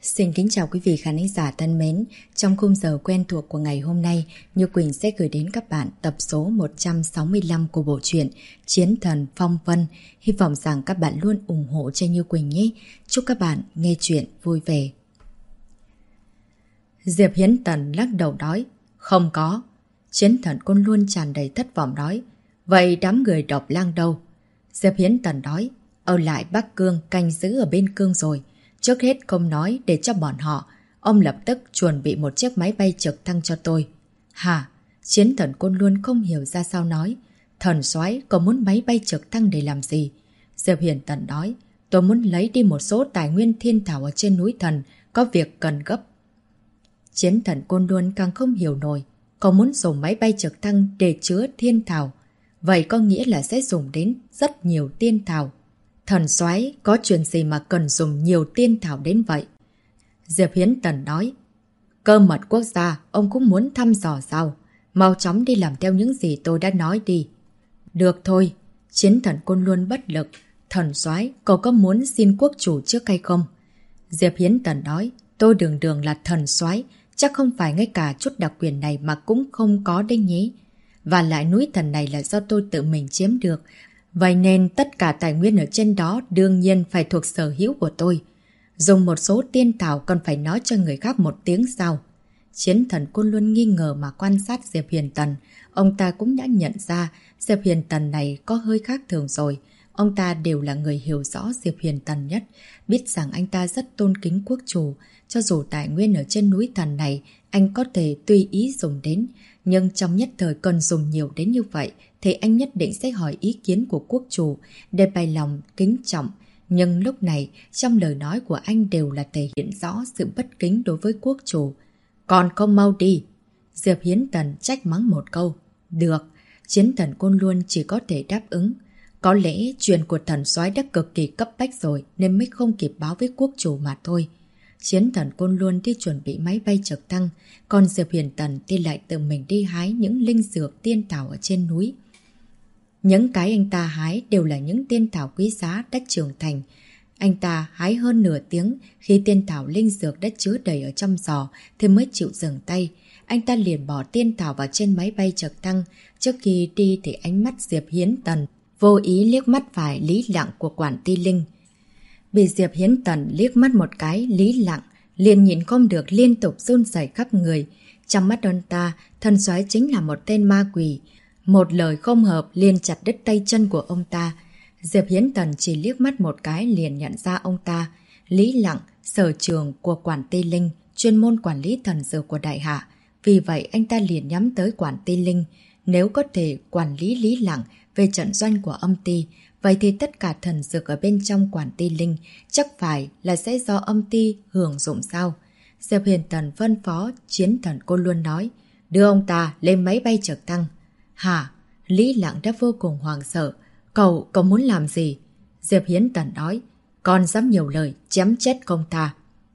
Xin kính chào quý vị khán giả thân mến. Trong khung giờ quen thuộc của ngày hôm nay, Như Quỳnh sẽ gửi đến các bạn tập số 165 của bộ truyện Chiến Thần Phong Vân. Hy vọng rằng các bạn luôn ủng hộ cho Như Quỳnh nhé. Chúc các bạn nghe chuyện vui vẻ. Diệp Hiến Tần lắc đầu nói, không có. Chiến Thần Côn luôn tràn đầy thất vọng nói, vậy đám người độc lang đâu? Diệp Hiến Tần nói, ở lại Bắc Cương canh giữ ở bên Cương rồi. Trước hết không nói để cho bọn họ, ông lập tức chuẩn bị một chiếc máy bay trực thăng cho tôi. Hả? Chiến Thần Côn luôn không hiểu ra sao nói. Thần soái có muốn máy bay trực thăng để làm gì? Diệp Hiến Tần nói, tôi muốn lấy đi một số tài nguyên thiên thảo ở trên núi thần, có việc cần gấp. Chiến Thần Côn luôn càng không hiểu nổi, có muốn dùng máy bay trực thăng để chứa thiên thảo. Vậy có nghĩa là sẽ dùng đến rất nhiều tiên thảo. Thần soái có chuyện gì mà cần dùng nhiều tiên thảo đến vậy? Diệp Hiến Tần nói, cơ mật quốc gia ông cũng muốn thăm dò sao? Mau chóng đi làm theo những gì tôi đã nói đi. Được thôi. Chiến Thần Côn luôn bất lực. Thần soái, cậu có muốn xin quốc chủ trước hay không? Diệp Hiến Tần nói, tôi đường đường là thần soái, chắc không phải ngay cả chút đặc quyền này mà cũng không có đấy nhé. Và lại núi thần này là do tôi tự mình chiếm được. Vậy nên tất cả tài nguyên ở trên đó đương nhiên phải thuộc sở hữu của tôi. Dùng một số tiên thảo còn phải nói cho người khác một tiếng sao? Chiến Thần Côn luôn nghi ngờ mà quan sát Diệp Hiền Tần. Ông ta cũng đã nhận ra Diệp Hiền Tần này có hơi khác thường rồi. Ông ta đều là người hiểu rõ Diệp Hiền Tần nhất, biết rằng anh ta rất tôn kính quốc chủ. Cho dù tài nguyên ở trên núi thần này anh có thể tùy ý dùng đến, nhưng trong nhất thời cần dùng nhiều đến như vậy thì anh nhất định sẽ hỏi ý kiến của quốc chủ để bày lòng kính trọng. Nhưng lúc này, trong lời nói của anh đều là thể hiện rõ sự bất kính đối với quốc chủ. Còn không mau đi! Diệp Hiến Tần trách mắng một câu. Được, Chiến Thần Côn luôn chỉ có thể đáp ứng. Có lẽ chuyện của thần soái đã cực kỳ cấp bách rồi nên mới không kịp báo với quốc chủ mà thôi. Chiến Thần Côn luôn đi chuẩn bị máy bay trực thăng, còn Diệp Hiền Tần thì lại tự mình đi hái những linh dược tiên thảo ở trên núi. Những cái anh ta hái đều là những tiên thảo quý giá đã trưởng thành. Anh ta hái hơn nửa tiếng, khi tiên thảo linh dược đã chứa đầy ở trong giò thì mới chịu dừng tay. Anh ta liền bỏ tiên thảo vào trên máy bay trực thăng. Trước khi đi thì ánh mắt Diệp Hiến Tần vô ý liếc mắt phải Lý Lặng của Quản Ti Linh. Bị Diệp Hiến Tần liếc mắt một cái, Lý Lặng liền nhìn không được liên tục run rẩy khắp người. Trong mắt ông ta, thần soái chính là một tên ma quỷ. Một lời không hợp liền chặt đứt tay chân của ông ta. Diệp Hiến Tần chỉ liếc mắt một cái liền nhận ra ông ta. Lý Lặng, sở trường của Quản Ti Linh, chuyên môn quản lý thần dược của Đại Hạ. Vì vậy anh ta liền nhắm tới Quản Ti Linh. Nếu có thể quản lý Lý Lặng về trận doanh của âm ty, vậy thì tất cả thần dược ở bên trong Quản Ti Linh chắc phải là sẽ do âm ty hưởng dụng sao? Diệp Hiền Tần phân phó Chiến Thần Côn luôn nói, đưa ông ta lên máy bay trực thăng. Hả? Lý Lặng đã vô cùng hoảng sợ. Cậu muốn làm gì? Diệp Hiến Tần nói, con dám nhiều lời, chém chết công ta.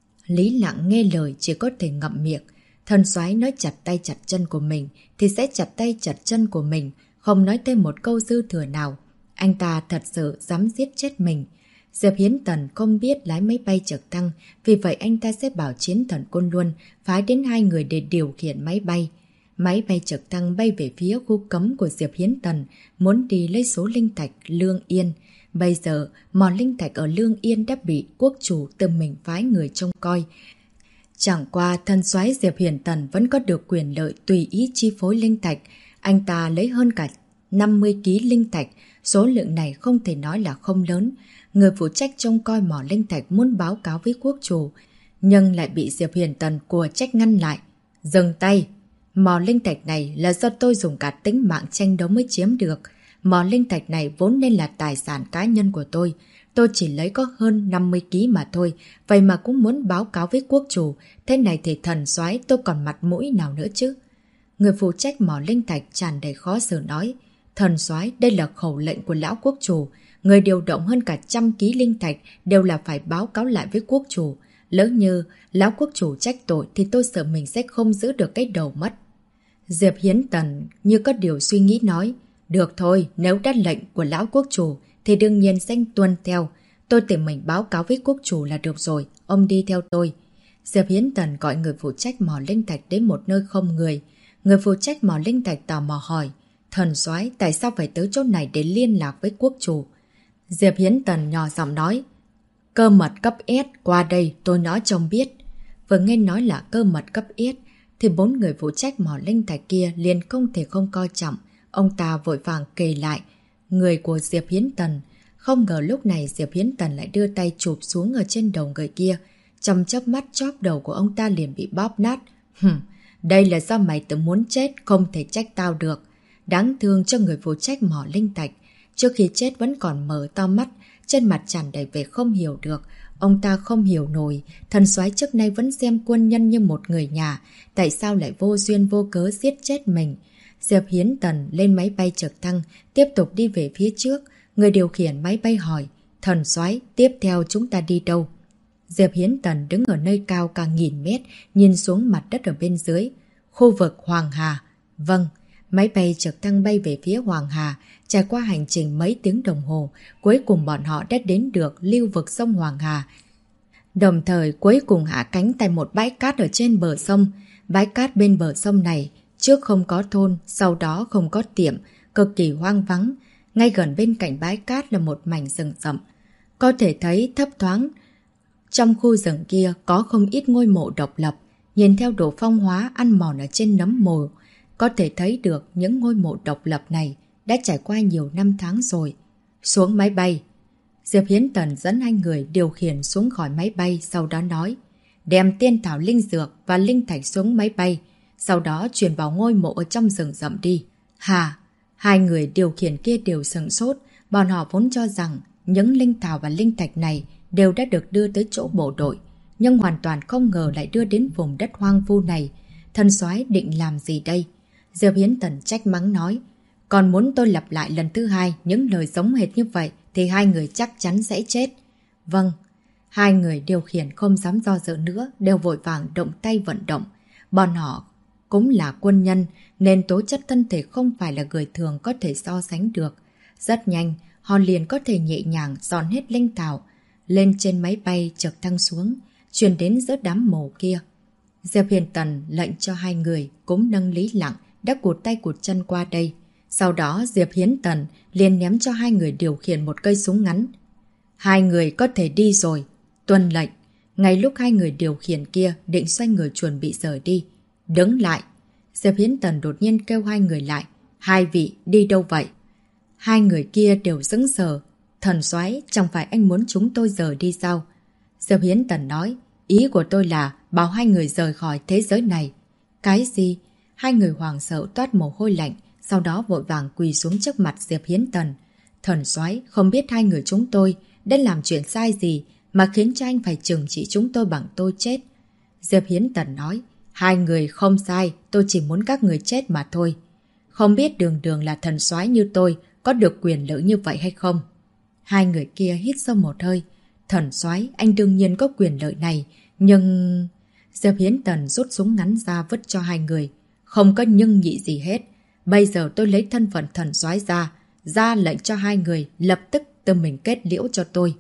Lý Lặng nghe lời chỉ có thể ngậm miệng. Thần soái nói chặt tay chặt chân của mình thì sẽ chặt tay chặt chân của mình, không nói thêm một câu dư thừa nào. Anh ta thật sự dám giết chết mình. Diệp Hiến Tần không biết lái máy bay trực thăng, vì vậy anh ta sẽ bảo Chiến Thần Côn luôn phái đến 2 người để điều khiển máy bay. Máy bay trực thăng bay về phía khu cấm của Diệp Hiến Tần, muốn đi lấy số linh thạch Lương Yên. Bây giờ, mỏ linh thạch ở Lương Yên đã bị quốc chủ tự mình phái người trông coi. Chẳng qua thần soái Diệp Hiến Tần vẫn có được quyền lợi tùy ý chi phối linh thạch. Anh ta lấy hơn cả 50 kg linh thạch, số lượng này không thể nói là không lớn. Người phụ trách trông coi mỏ linh thạch muốn báo cáo với quốc chủ, nhưng lại bị Diệp Hiền Tần của trách ngăn lại. Dừng tay! Mỏ linh thạch này là do tôi dùng cả tính mạng tranh đấu mới chiếm được. Mỏ linh thạch này vốn nên là tài sản cá nhân của tôi. Tôi chỉ lấy có hơn 50 kg mà thôi, vậy mà cũng muốn báo cáo với quốc chủ. Thế này thì thần soái tôi còn mặt mũi nào nữa chứ? Người phụ trách mỏ linh thạch tràn đầy khó xử nói, thần soái, đây là khẩu lệnh của lão quốc chủ. Người điều động hơn cả 100 kg linh thạch đều là phải báo cáo lại với quốc chủ. Lỡ như lão quốc chủ trách tội thì tôi sợ mình sẽ không giữ được cái đầu mất. Diệp Hiến Tần như có điều suy nghĩ nói, được thôi, nếu đã lệnh của lão quốc chủ thì đương nhiên sẽ tuân theo. Tôi tìm mình báo cáo với quốc chủ là được rồi, ông đi theo tôi. Diệp Hiến Tần gọi người phụ trách mỏ linh thạch đến một nơi không người. Người phụ trách mỏ linh thạch tò mò hỏi, thần soái tại sao phải tới chỗ này để liên lạc với quốc chủ? Diệp Hiến Tần nhỏ giọng nói, cơ mật cấp S, qua đây tôi nói cho ông biết. Vừa nghe nói là cơ mật cấp S, thì 4 người phụ trách mỏ linh thạch kia liền không thể không coi trọng. Ông ta vội vàng kề lại người của Diệp Hiến Tần. Không ngờ lúc này Diệp Hiến Tần lại đưa tay chụp xuống ở trên đầu người kia. Trong chớp mắt chóp đầu của ông ta liền bị bóp nát. Đây là do mày tự muốn chết, không thể trách tao được. Đáng thương cho người phụ trách mỏ linh thạch. Trước khi chết vẫn còn mở to mắt, trên mặt tràn đầy vẻ không hiểu được. Ông ta không hiểu nổi, thần soái trước nay vẫn xem quân nhân như một người nhà, tại sao lại vô duyên vô cớ giết chết mình. Diệp Hiến Tần lên máy bay trực thăng, tiếp tục đi về phía trước. Người điều khiển máy bay hỏi, thần soái tiếp theo chúng ta đi đâu? Diệp Hiến Tần đứng ở nơi cao cả 1000 mét, nhìn xuống mặt đất ở bên dưới. Khu vực Hoàng Hà. Vâng, máy bay trực thăng bay về phía Hoàng Hà, trải qua hành trình mấy tiếng đồng hồ, cuối cùng bọn họ đã đến được lưu vực sông Hoàng Hà. Đồng thời cuối cùng hạ cánh tại một bãi cát ở trên bờ sông. Bãi cát bên bờ sông này, trước không có thôn, sau đó không có tiệm, cực kỳ hoang vắng. Ngay gần bên cạnh bãi cát là một mảnh rừng rậm. Có thể thấy thấp thoáng, trong khu rừng kia có không ít ngôi mộ độc lập. Nhìn theo độ phong hóa ăn mòn ở trên nấm mồ, có thể thấy được những ngôi mộ độc lập này đã trải qua nhiều năm tháng rồi. Xuống máy bay. Diệp Hiến Tần dẫn 2 người điều khiển xuống khỏi máy bay, sau đó nói, đem tiên thảo linh dược và linh thạch xuống máy bay, sau đó chuyển vào ngôi mộ ở trong rừng rậm đi. Hà, 2 người điều khiển kia đều sửng sốt, bọn họ vốn cho rằng những linh thảo và linh thạch này đều đã được đưa tới chỗ bộ đội, nhưng hoàn toàn không ngờ lại đưa đến vùng đất hoang vu này. Thần soái định làm gì đây? Diệp Hiến Tần trách mắng nói, còn muốn tôi lặp lại lần thứ 2 những lời giống hệt như vậy thì 2 người chắc chắn sẽ chết. Vâng, 2 người điều khiển không dám do dự nữa, đều vội vàng động tay vận động. Bọn họ cũng là quân nhân nên tố chất thân thể không phải là người thường có thể so sánh được. Rất nhanh, họ liền có thể nhẹ nhàng dọn hết linh thảo lên trên máy bay trực thăng xuống, truyền đến giữa đám mồ kia. Diệp Hiến Tần lệnh cho 2 người cũng nâng Lý Lặng đã cụt tay cụt chân qua đây. Sau đó Diệp Hiến Tần liền ném cho 2 người điều khiển một cây súng ngắn. 2 người có thể đi rồi. Tuân lệnh. Ngay lúc 2 người điều khiển kia định xoay người chuẩn bị rời đi. Đứng lại. Diệp Hiến Tần đột nhiên kêu 2 người lại. 2 vị đi đâu vậy? 2 người kia đều sững sờ. Thần soái, chẳng phải anh muốn chúng tôi rời đi sao? Diệp Hiến Tần nói, ý của tôi là bảo 2 người rời khỏi thế giới này. Cái gì? 2 người hoảng sợ toát mồ hôi lạnh, sau đó vội vàng quỳ xuống trước mặt Diệp Hiến Tần. Thần soái, không biết 2 người chúng tôi đã làm chuyện sai gì mà khiến cho anh phải trừng trị chúng tôi bằng tôi chết. Diệp Hiến Tần nói, 2 người không sai, tôi chỉ muốn các người chết mà thôi. Không biết Đường Đường là thần soái như tôi có được quyền lợi như vậy hay không? 2 người kia hít sâu một hơi. Thần soái, anh đương nhiên có quyền lợi này, nhưng... Diệp Hiến Tần rút súng ngắn ra vứt cho 2 người. Không có nhưng nhị gì hết. Bây giờ tôi lấy thân phận thần soái ra lệnh cho 2 người lập tức tự mình kết liễu cho tôi.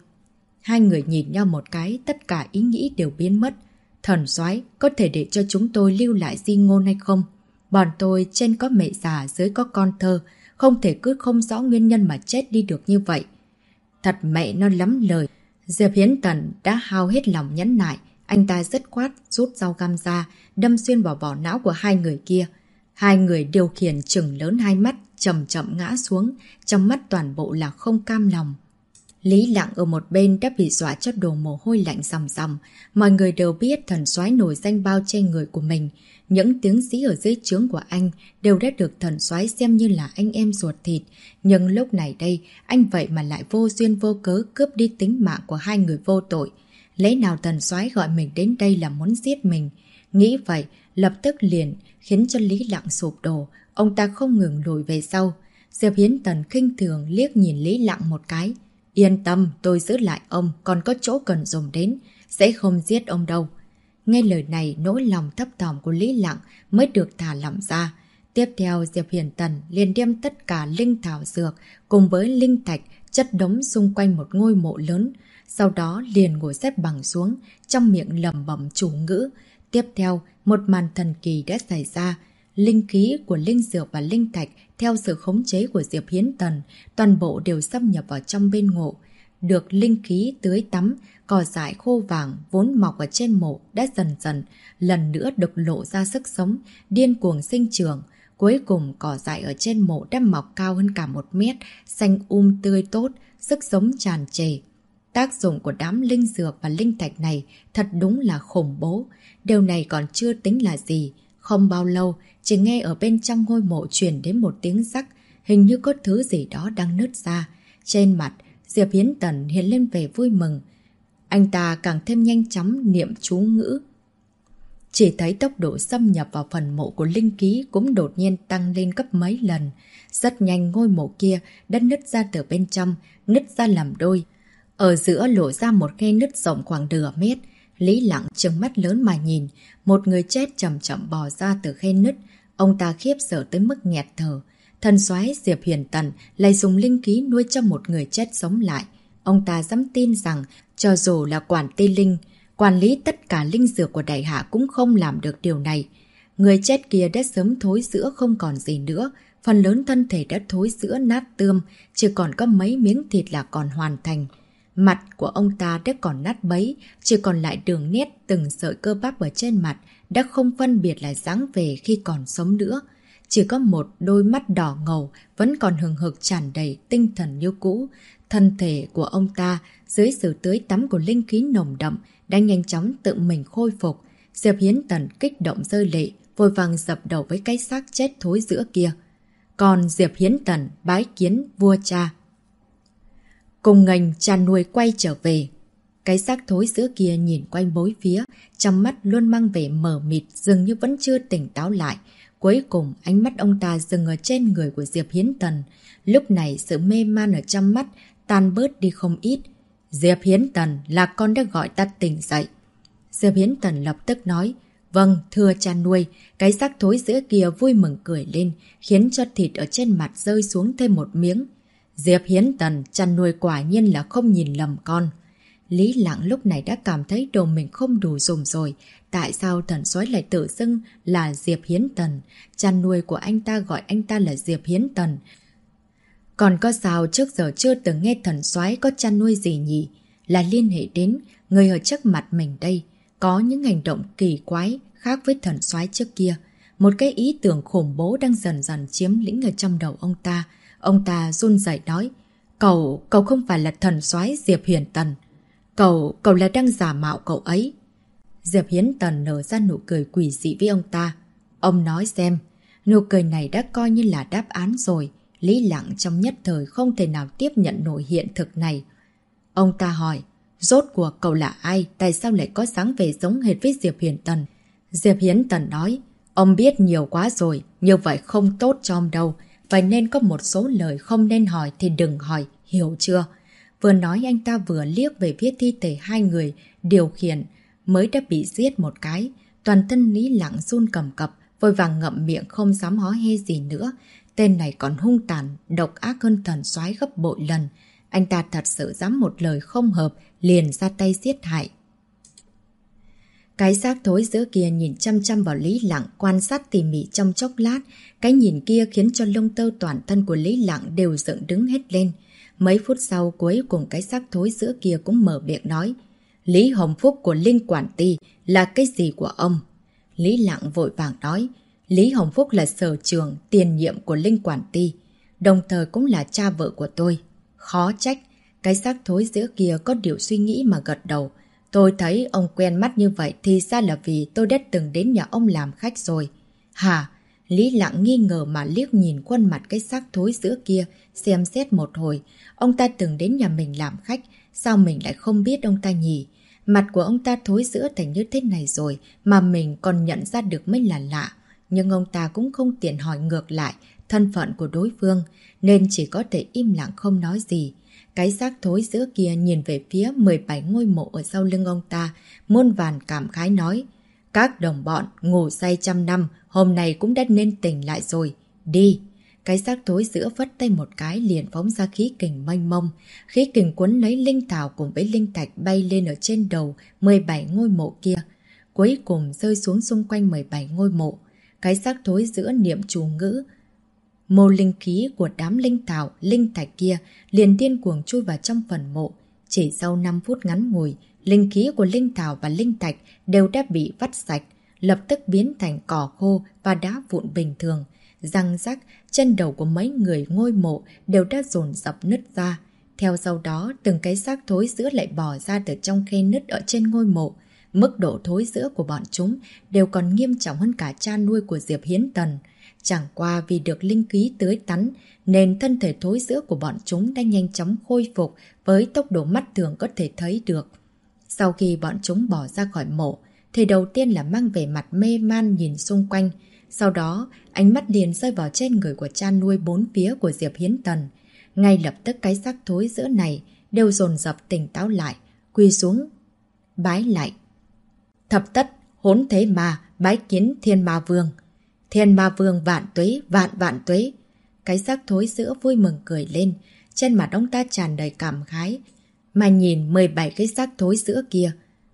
2 người nhìn nhau một cái, tất cả ý nghĩ đều biến mất. Thần soái, có thể để cho chúng tôi lưu lại di ngôn hay không? Bọn tôi trên có mẹ già, dưới có con thơ, không thể cứ không rõ nguyên nhân mà chết đi được như vậy. Thật mẹ nó lắm lời. Diệp Hiến Tần đã hao hết lòng nhẫn nại. Anh ta dứt khoát rút dao găm ra, đâm xuyên vào vỏ não của 2 người kia. 2 người điều khiển trừng lớn 2 mắt, chậm chậm ngã xuống, trong mắt toàn bộ là không cam lòng. Lý Lặng ở một bên đã bị dọa cho đổ mồ hôi lạnh ròng ròng. Mọi người đều biết thần soái nổi danh bao che người của mình. Những tướng sĩ ở dưới trướng của anh đều đã được thần soái xem như là anh em ruột thịt. Nhưng lúc này đây, anh vậy mà lại vô duyên vô cớ cướp đi tính mạng của 2 người vô tội. Lẽ nào thần soái gọi mình đến đây là muốn giết mình? Nghĩ vậy, lập tức liền khiến cho Lý Lặng sụp đổ. Ông ta không ngừng lùi về sau. Diệp Hiến Tần khinh thường liếc nhìn Lý Lặng một cái. Yên tâm, tôi giữ lại ông, còn có chỗ cần dùng đến, sẽ không giết ông đâu. Nghe lời này, nỗi lòng thấp thỏm của Lý Lặng mới được thả lỏng ra. Tiếp theo, Diệp Hiến Tần liền đem tất cả linh thảo dược cùng với linh thạch chất đống xung quanh một ngôi mộ lớn. sau đó liền ngồi xếp bằng xuống, trong miệng lẩm bẩm chủ ngữ. Tiếp theo, một màn thần kỳ đã xảy ra. Linh khí của linh dược và linh thạch theo sự khống chế của Diệp Hiến Tần, toàn bộ đều xâm nhập vào trong bên mộ. Được linh khí tưới tắm, cỏ dại khô vàng vốn mọc ở trên mộ đã dần dần lần nữa được lộ ra sức sống, điên cuồng sinh trưởng. Cuối cùng cỏ dại ở trên mộ đã mọc cao hơn cả 1 mét, xanh tươi tốt, sức sống tràn trề. Tác dụng của đám linh dược và linh thạch này thật đúng là khủng bố. Điều này còn chưa tính là gì. Không bao lâu, chỉ nghe ở bên trong ngôi mộ truyền đến một tiếng rắc, hình như có thứ gì đó đang nứt ra. Trên mặt, Diệp Hiến Tần hiện lên vẻ vui mừng. Anh ta càng thêm nhanh chóng niệm chú ngữ. Chỉ thấy tốc độ xâm nhập vào phần mộ của linh khí cũng đột nhiên tăng lên gấp mấy lần. Rất nhanh ngôi mộ kia đã nứt ra từ bên trong, nứt ra làm đôi. Ở giữa lộ ra một khe nứt rộng khoảng nửa mét. Lý Lặng trừng mắt lớn mà nhìn, một người chết chậm chậm bò ra từ khe nứt. Ông ta khiếp sợ tới mức nghẹt thở. Thần soái Diệp Hiền Tần lại dùng linh khí nuôi cho một người chết sống lại. Ông ta dám tin rằng cho dù là quản ti linh, quản lý tất cả linh dược của đại hạ cũng không làm được điều này. Người chết kia đã sớm thối rữa không còn gì nữa, phần lớn thân thể đã thối rữa nát tươm, chỉ còn có mấy miếng thịt là còn hoàn thành. Mặt của ông ta đã còn nát bấy, chỉ còn lại đường nét từng sợi cơ bắp ở trên mặt, đã không phân biệt lại dáng về khi còn sống nữa. Chỉ có một đôi mắt đỏ ngầu vẫn còn hừng hực tràn đầy tinh thần như cũ. Thân thể của ông ta dưới sự tưới tắm của linh khí nồng đậm đã nhanh chóng tự mình khôi phục. Diệp Hiến Tần kích động rơi lệ, vội vàng dập đầu với cái xác chết thối giữa kia. Còn Diệp Hiến Tần bái kiến vua cha. Cùng ngành chăn nuôi quay trở về. Cái xác thối giữa kia nhìn quanh bốn phía, trong mắt luôn mang vẻ mờ mịt, dường như vẫn chưa tỉnh táo lại. Cuối cùng ánh mắt ông ta dừng ở trên người của Diệp Hiến Tần. Lúc này sự mê man ở trong mắt tan bớt đi không ít. Diệp Hiến Tần, là con đã gọi ta tỉnh dậy. Diệp Hiến Tần lập tức nói, vâng, thưa cha nuôi. Cái xác thối giữa kia vui mừng cười lên, khiến cho thịt ở trên mặt rơi xuống thêm một miếng. Diệp Hiến Tần, chăn nuôi quả nhiên là không nhìn lầm con. Lý Lặng lúc này đã cảm thấy đồ mình không đủ dùng rồi. Tại sao thần soái lại tự xưng là Diệp Hiến Tần? Chăn nuôi của anh ta gọi anh ta là Diệp Hiến Tần. Còn có sao trước giờ chưa từng nghe thần soái có chăn nuôi gì nhỉ? Là liên hệ đến người ở trước mặt mình đây. Có những hành động kỳ quái khác với thần soái trước kia. Một cái ý tưởng khủng bố đang dần dần chiếm lĩnh ở trong đầu ông ta. Ông ta run rẩy nói, cậu không phải là thần soái Diệp Hiến Tần. Cậu là đang giả mạo cậu ấy. Diệp Hiến Tần nở ra nụ cười quỷ dị với ông ta. Ông nói xem, nụ cười này đã coi như là đáp án rồi. Lý Lặng trong nhất thời không thể nào tiếp nhận nổi hiện thực này. Ông ta hỏi, rốt cuộc cậu là ai? Tại sao lại có dáng vẻ giống hệt với Diệp Hiến Tần? Diệp Hiến Tần nói, ông biết nhiều quá rồi, như vậy không tốt cho ông đâu. Vậy nên có một số lời không nên hỏi thì đừng hỏi, hiểu chưa? Vừa nói anh ta vừa liếc về phía thi thể hai người điều khiển mới đã bị giết một cái. Toàn thân Lý Lặng run cầm cập, vội vàng ngậm miệng không dám hó he gì nữa. Tên này còn hung tàn, độc ác hơn thần soái gấp bội lần. Anh ta thật sự dám một lời không hợp, liền ra tay giết hại. Cái xác thối giữa kia nhìn chăm chăm vào Lý Lặng, quan sát tỉ mỉ trong chốc lát. Cái nhìn kia khiến cho lông tơ toàn thân của Lý Lặng đều dựng đứng hết lên. Mấy phút sau cuối cùng cái xác thối giữa kia cũng mở miệng nói, Lý Hồng Phúc của Linh Quản Ti là cái gì của ông? Lý Lặng vội vàng nói, Lý Hồng Phúc là sở trường tiền nhiệm của Linh Quản Ti, đồng thời cũng là cha vợ của tôi. Khó trách, cái xác thối giữa kia có điều suy nghĩ mà gật đầu. Tôi thấy ông quen mắt như vậy thì ra là vì tôi đã từng đến nhà ông làm khách rồi. Hả? Lý Lặng nghi ngờ mà liếc nhìn khuôn mặt cái xác thối giữa kia, xem xét một hồi. Ông ta từng đến nhà mình làm khách, sao mình lại không biết ông ta nhỉ? Mặt của ông ta thối giữa thành như thế này rồi mà mình còn nhận ra được mới là lạ. Nhưng ông ta cũng không tiện hỏi ngược lại thân phận của đối phương, nên chỉ có thể im lặng không nói gì. Cái xác thối giữa kia nhìn về phía 17 ngôi mộ ở sau lưng ông ta, muôn vàn cảm khái nói, các đồng bọn ngủ say trăm năm, hôm nay cũng đã nên tỉnh lại rồi. Đi! Cái xác thối giữa vất tay một cái liền phóng ra khí kình mênh mông. Khí kình cuốn lấy linh thảo cùng với linh thạch bay lên ở trên đầu 17 ngôi mộ kia. Cuối cùng rơi xuống xung quanh 17 ngôi mộ. Cái xác thối giữa niệm chú ngữ. Mô linh khí của đám linh thảo, linh thạch kia liền điên cuồng chui vào trong phần mộ. Chỉ sau 5 phút ngắn ngủi, linh khí của linh thảo và linh thạch đều đã bị vắt sạch, lập tức biến thành cỏ khô và đá vụn bình thường. Răng rắc, chân đầu của mấy người ngôi mộ đều đã dồn dập nứt ra. Theo sau đó, từng cái xác thối sữa lại bò ra từ trong khe nứt ở trên ngôi mộ. Mức độ thối sữa của bọn chúng đều còn nghiêm trọng hơn cả cha nuôi của Diệp Hiến Tần. Chẳng qua vì được linh khí tưới tắn, nên thân thể thối sữa của bọn chúng đã nhanh chóng khôi phục với tốc độ mắt thường có thể thấy được. Sau khi bọn chúng bỏ ra khỏi mộ, thì đầu tiên là mang về mặt mê man nhìn xung quanh. Sau đó, ánh mắt liền rơi vào trên người của cha nuôi bốn phía của Diệp Hiến Tần. Ngay lập tức cái xác thối sữa này đều dồn dập tỉnh táo lại, quỳ xuống, bái lại. Thập tất, hỗn thế ma, bái kiến Thiên Ma Vương. Thiên Ma Vương vạn tuế, vạn vạn tuế. Cái xác thối sữa vui mừng cười lên, trên mặt ông ta tràn đầy cảm khái, mà nhìn 17 cái xác thối sữa kia.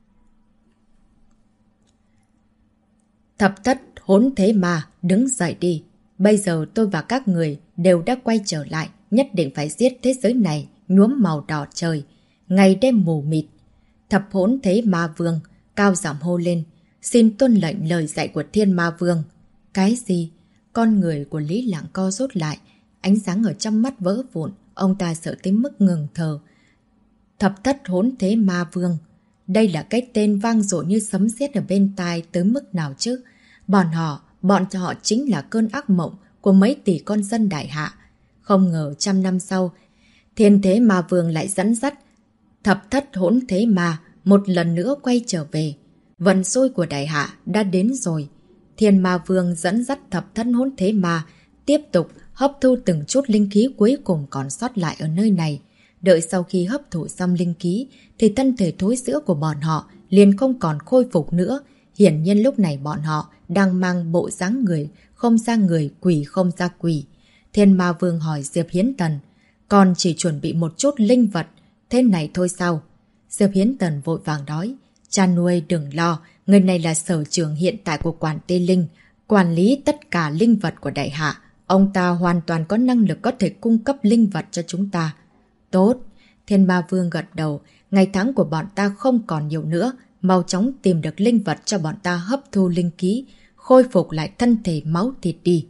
Thập tất, hỗn thế ma, đứng dậy đi. Bây giờ tôi và các người đều đã quay trở lại, nhất định phải giết thế giới này, nhuốm màu đỏ trời, ngày đêm mù mịt. Thập hỗn thế ma vương, cao giọng hô lên, xin tuân lệnh lời dạy của Thiên Ma Vương. Cái gì? Con người của Lý Lạng co rút lại, ánh sáng ở trong mắt vỡ vụn, ông ta sợ tới mức ngừng thở. Thập thất hỗn thế ma vương. Đây là cái tên vang dội như sấm sét ở bên tai tới mức nào chứ? Bọn họ chính là cơn ác mộng của mấy tỷ con dân đại hạ. Không ngờ 100 năm sau, Thiên Thế Ma Vương lại dẫn dắt thập thất hỗn thế ma một lần nữa quay trở về. Vận xui của đại hạ đã đến rồi. Thiên Ma Vương dẫn dắt thập thất hỗn thế ma tiếp tục hấp thu từng chút linh khí cuối cùng còn sót lại ở nơi này. Đợi sau khi hấp thụ xong linh khí thì thân thể thối rữa của bọn họ liền không còn khôi phục nữa. Hiển nhiên lúc này bọn họ đang mang bộ dáng người không ra người, quỷ không ra quỷ. Thiên Ma Vương hỏi Diệp Hiến Tần, còn chỉ chuẩn bị một chút linh vật, thế này thôi sao? Diệp Hiến Tần vội vàng nói, cha nuôi đừng lo, người này là sở trưởng hiện tại của Quản Tê Linh, quản lý tất cả linh vật của đại hạ. Ông ta hoàn toàn có năng lực có thể cung cấp linh vật cho chúng ta. Tốt, Thiên Ma Vương gật đầu, ngày tháng của bọn ta không còn nhiều nữa, mau chóng tìm được linh vật cho bọn ta hấp thu linh khí, khôi phục lại thân thể máu thịt đi.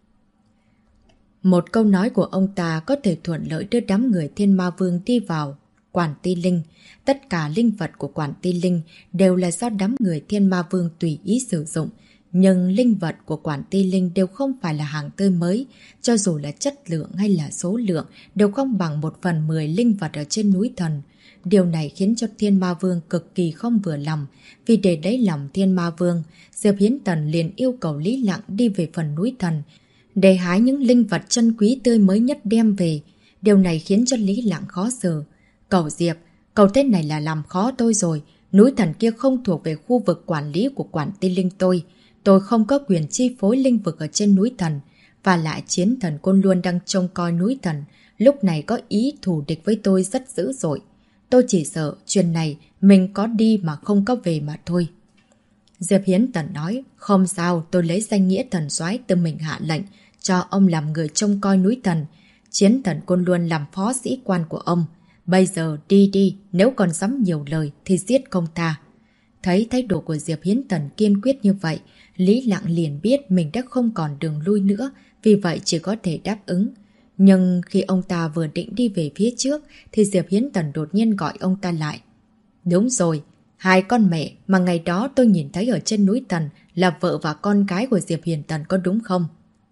Một câu nói của ông ta có thể thuận lợi đưa đám người Thiên Ma Vương đi vào Quản Ti Linh. Tất cả linh vật của Quản Ti Linh đều là do đám người Thiên Ma Vương tùy ý sử dụng. Nhưng linh vật của Quản Ti Linh đều không phải là hàng tươi mới, cho dù là chất lượng hay là số lượng đều không bằng 1/10 linh vật ở trên núi thần. Điều này khiến cho Thiên Ma Vương cực kỳ không vừa lòng. Vì để lấy lòng Thiên Ma Vương, Diệp Hiến Tần liền yêu cầu Lý Lạng đi về phần núi thần để hái những linh vật chân quý tươi mới nhất đem về. Điều này khiến cho Lý Lạng khó xử. Cậu Diệp, cậu tên này là làm khó tôi rồi. Núi thần kia không thuộc về khu vực quản lý của Quản Ti Linh tôi. Tôi không có quyền chi phối linh vực ở trên núi thần. Và lại chiến thần Côn Luân đang trông coi núi thần, lúc này có ý thù địch với tôi rất dữ dội. Tôi chỉ sợ chuyện này mình có đi mà không có về mà thôi. Diệp Hiến Tần nói, không sao, tôi lấy danh nghĩa thần soái từ mình hạ lệnh cho ông làm người trông coi núi thần. Chiến thần Côn Luân làm phó sĩ quan của ông. Bây giờ đi đi, nếu còn dám nhiều lời thì giết không tha. Thấy thái độ của Diệp Hiến Tần kiên quyết như vậy, Lý Lạng liền biết mình đã không còn đường lui nữa, vì vậy chỉ có thể đáp ứng. Nhưng khi ông ta vừa định đi về phía trước, thì Diệp Hiến Tần đột nhiên gọi ông ta lại. Đúng rồi, hai con mẹ mà ngày đó tôi nhìn thấy ở trên núi Tần là vợ và con gái của Diệp Hiến Tần có đúng không?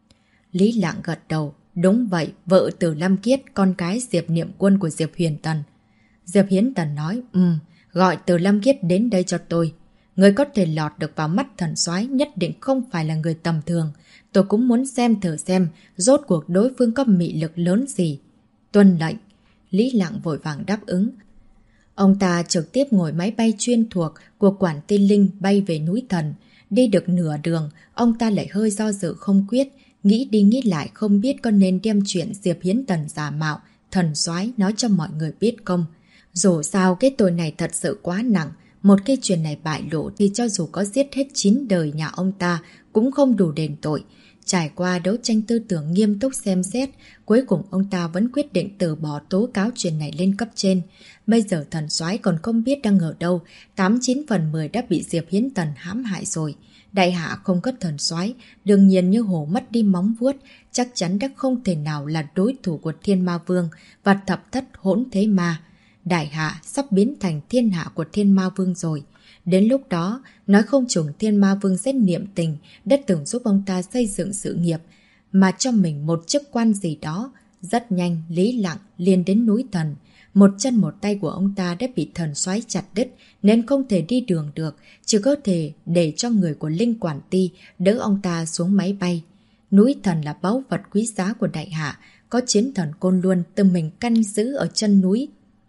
Lý Lạng gật đầu. Đúng vậy, vợ Từ Lam Kiết, con gái Diệp Niệm Quân của Diệp Huyền Tần. Diệp Hiến Tần nói, gọi Từ Lam Kiết đến đây cho tôi. Người có thể lọt được vào mắt thần soái nhất định không phải là người tầm thường. Tôi cũng muốn xem thử xem rốt cuộc đối phương có mị lực lớn gì. Tuân lệnh. Lý Lạng vội vàng đáp ứng. Ông ta trực tiếp ngồi máy bay chuyên thuộc của Quản Ti Linh bay về núi thần. Đi được nửa đường, ông ta lại hơi do dự không quyết. Nghĩ đi nghĩ lại không biết có nên đem chuyện Diệp Hiến Tần giả mạo thần soái nói cho mọi người biết không. Dù sao cái tội này thật sự quá nặng. Một cái chuyện này bại lộ thì cho dù có giết hết 9 đời nhà ông ta cũng không đủ đền tội. Trải qua đấu tranh tư tưởng nghiêm túc xem xét, cuối cùng ông ta vẫn quyết định từ bỏ tố cáo chuyện này lên cấp trên. Bây giờ thần soái còn không biết đang ở đâu, 89 phần 10 đã bị Diệp Hiến Tần hãm hại rồi. Đại hạ không có thần soái, đương nhiên như hổ mất đi móng vuốt, chắc chắn đã không thể nào là đối thủ của Thiên Ma Vương và thập thất hỗn thế ma. Đại hạ sắp biến thành thiên hạ của Thiên Ma Vương rồi. Đến lúc đó, nói không chừng Thiên Ma Vương sẽ niệm tình đã từng giúp ông ta xây dựng sự nghiệp, mà cho mình một chức quan gì đó. Rất nhanh, Lý Lặng liền đến núi Thần. Một chân một tay của ông ta đã bị thần soái chặt đứt nên không thể đi đường được, chỉ có thể để cho người của Linh Quản Ti đỡ ông ta xuống máy bay. Núi Thần là báu vật quý giá của đại hạ, có chiến thần Côn Luân tự mình canh giữ ở chân núi.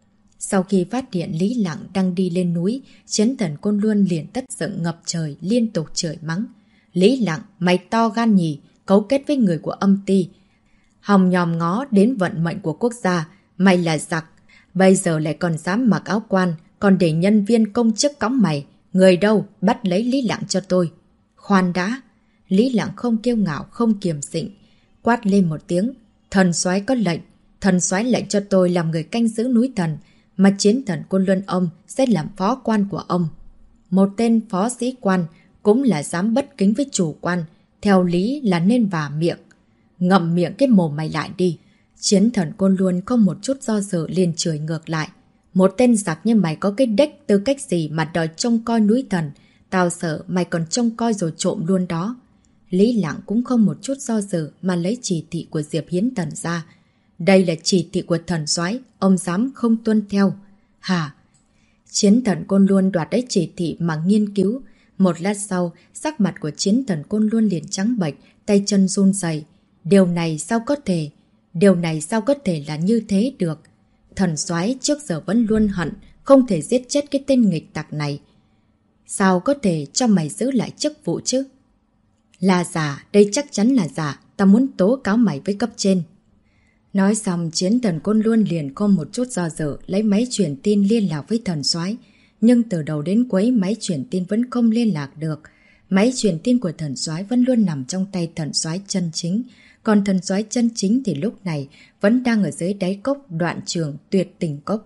Sau khi phát hiện Lý Lặng đang đi lên núi, chiến thần Côn Luân liền tất giận ngập trời liên tục chửi mắng. Lý Lặng, mày to gan nhỉ, cấu kết với người của âm ti. Hòng nhòm ngó đến vận mệnh của quốc gia, mày là giặc. Bây giờ lại còn dám mặc áo quan, còn để nhân viên công chức cõng mày. Người đâu, bắt lấy Lý Lặng cho tôi. Khoan đã. Lý Lặng không kiêu ngạo, không kiềm xịnh. Quát lên một tiếng. Thần soái có lệnh. Thần soái lệnh cho tôi làm người canh giữ núi Thần, mà chiến thần Côn Luân ông sẽ làm phó quan của ông. Một tên phó sĩ quan cũng là dám bất kính với chủ quan. Theo lý là nên vả miệng. Ngậm miệng cái mồm mày lại đi. Chiến thần Côn Luân không một chút do dự liền chửi ngược lại. Một tên giặc như mày có cái đếch tư cách gì mà đòi trông coi núi Thần. Tao sợ mày còn trông coi rồi trộm luôn đó. Lý Lặng cũng không một chút do dự mà lấy chỉ thị của Diệp Hiến Tần ra. Đây là chỉ thị của thần soái, ông dám không tuân theo. Hả? Chiến thần Côn Luân đoạt lấy chỉ thị mà nghiên cứu. Một lát sau, sắc mặt của chiến thần Côn Luân liền trắng bệch, tay chân run rẩy. Điều này sao có thể? Điều này sao có thể là như thế được? Thần soái trước giờ vẫn luôn hận, không thể giết chết cái tên nghịch tặc này. Sao có thể cho mày giữ lại chức vụ chứ? Là giả, đây chắc chắn là giả, ta muốn tố cáo mày với cấp trên. Nói xong, chiến thần Côn Luân liền không một chút do dự lấy máy truyền tin liên lạc với thần soái, nhưng từ đầu đến cuối máy truyền tin vẫn không liên lạc được. Máy truyền tin của thần soái vẫn luôn nằm trong tay thần soái chân chính, còn thần soái chân chính thì lúc này vẫn đang ở dưới đáy cốc đoạn trường Tuyệt Tình Cốc.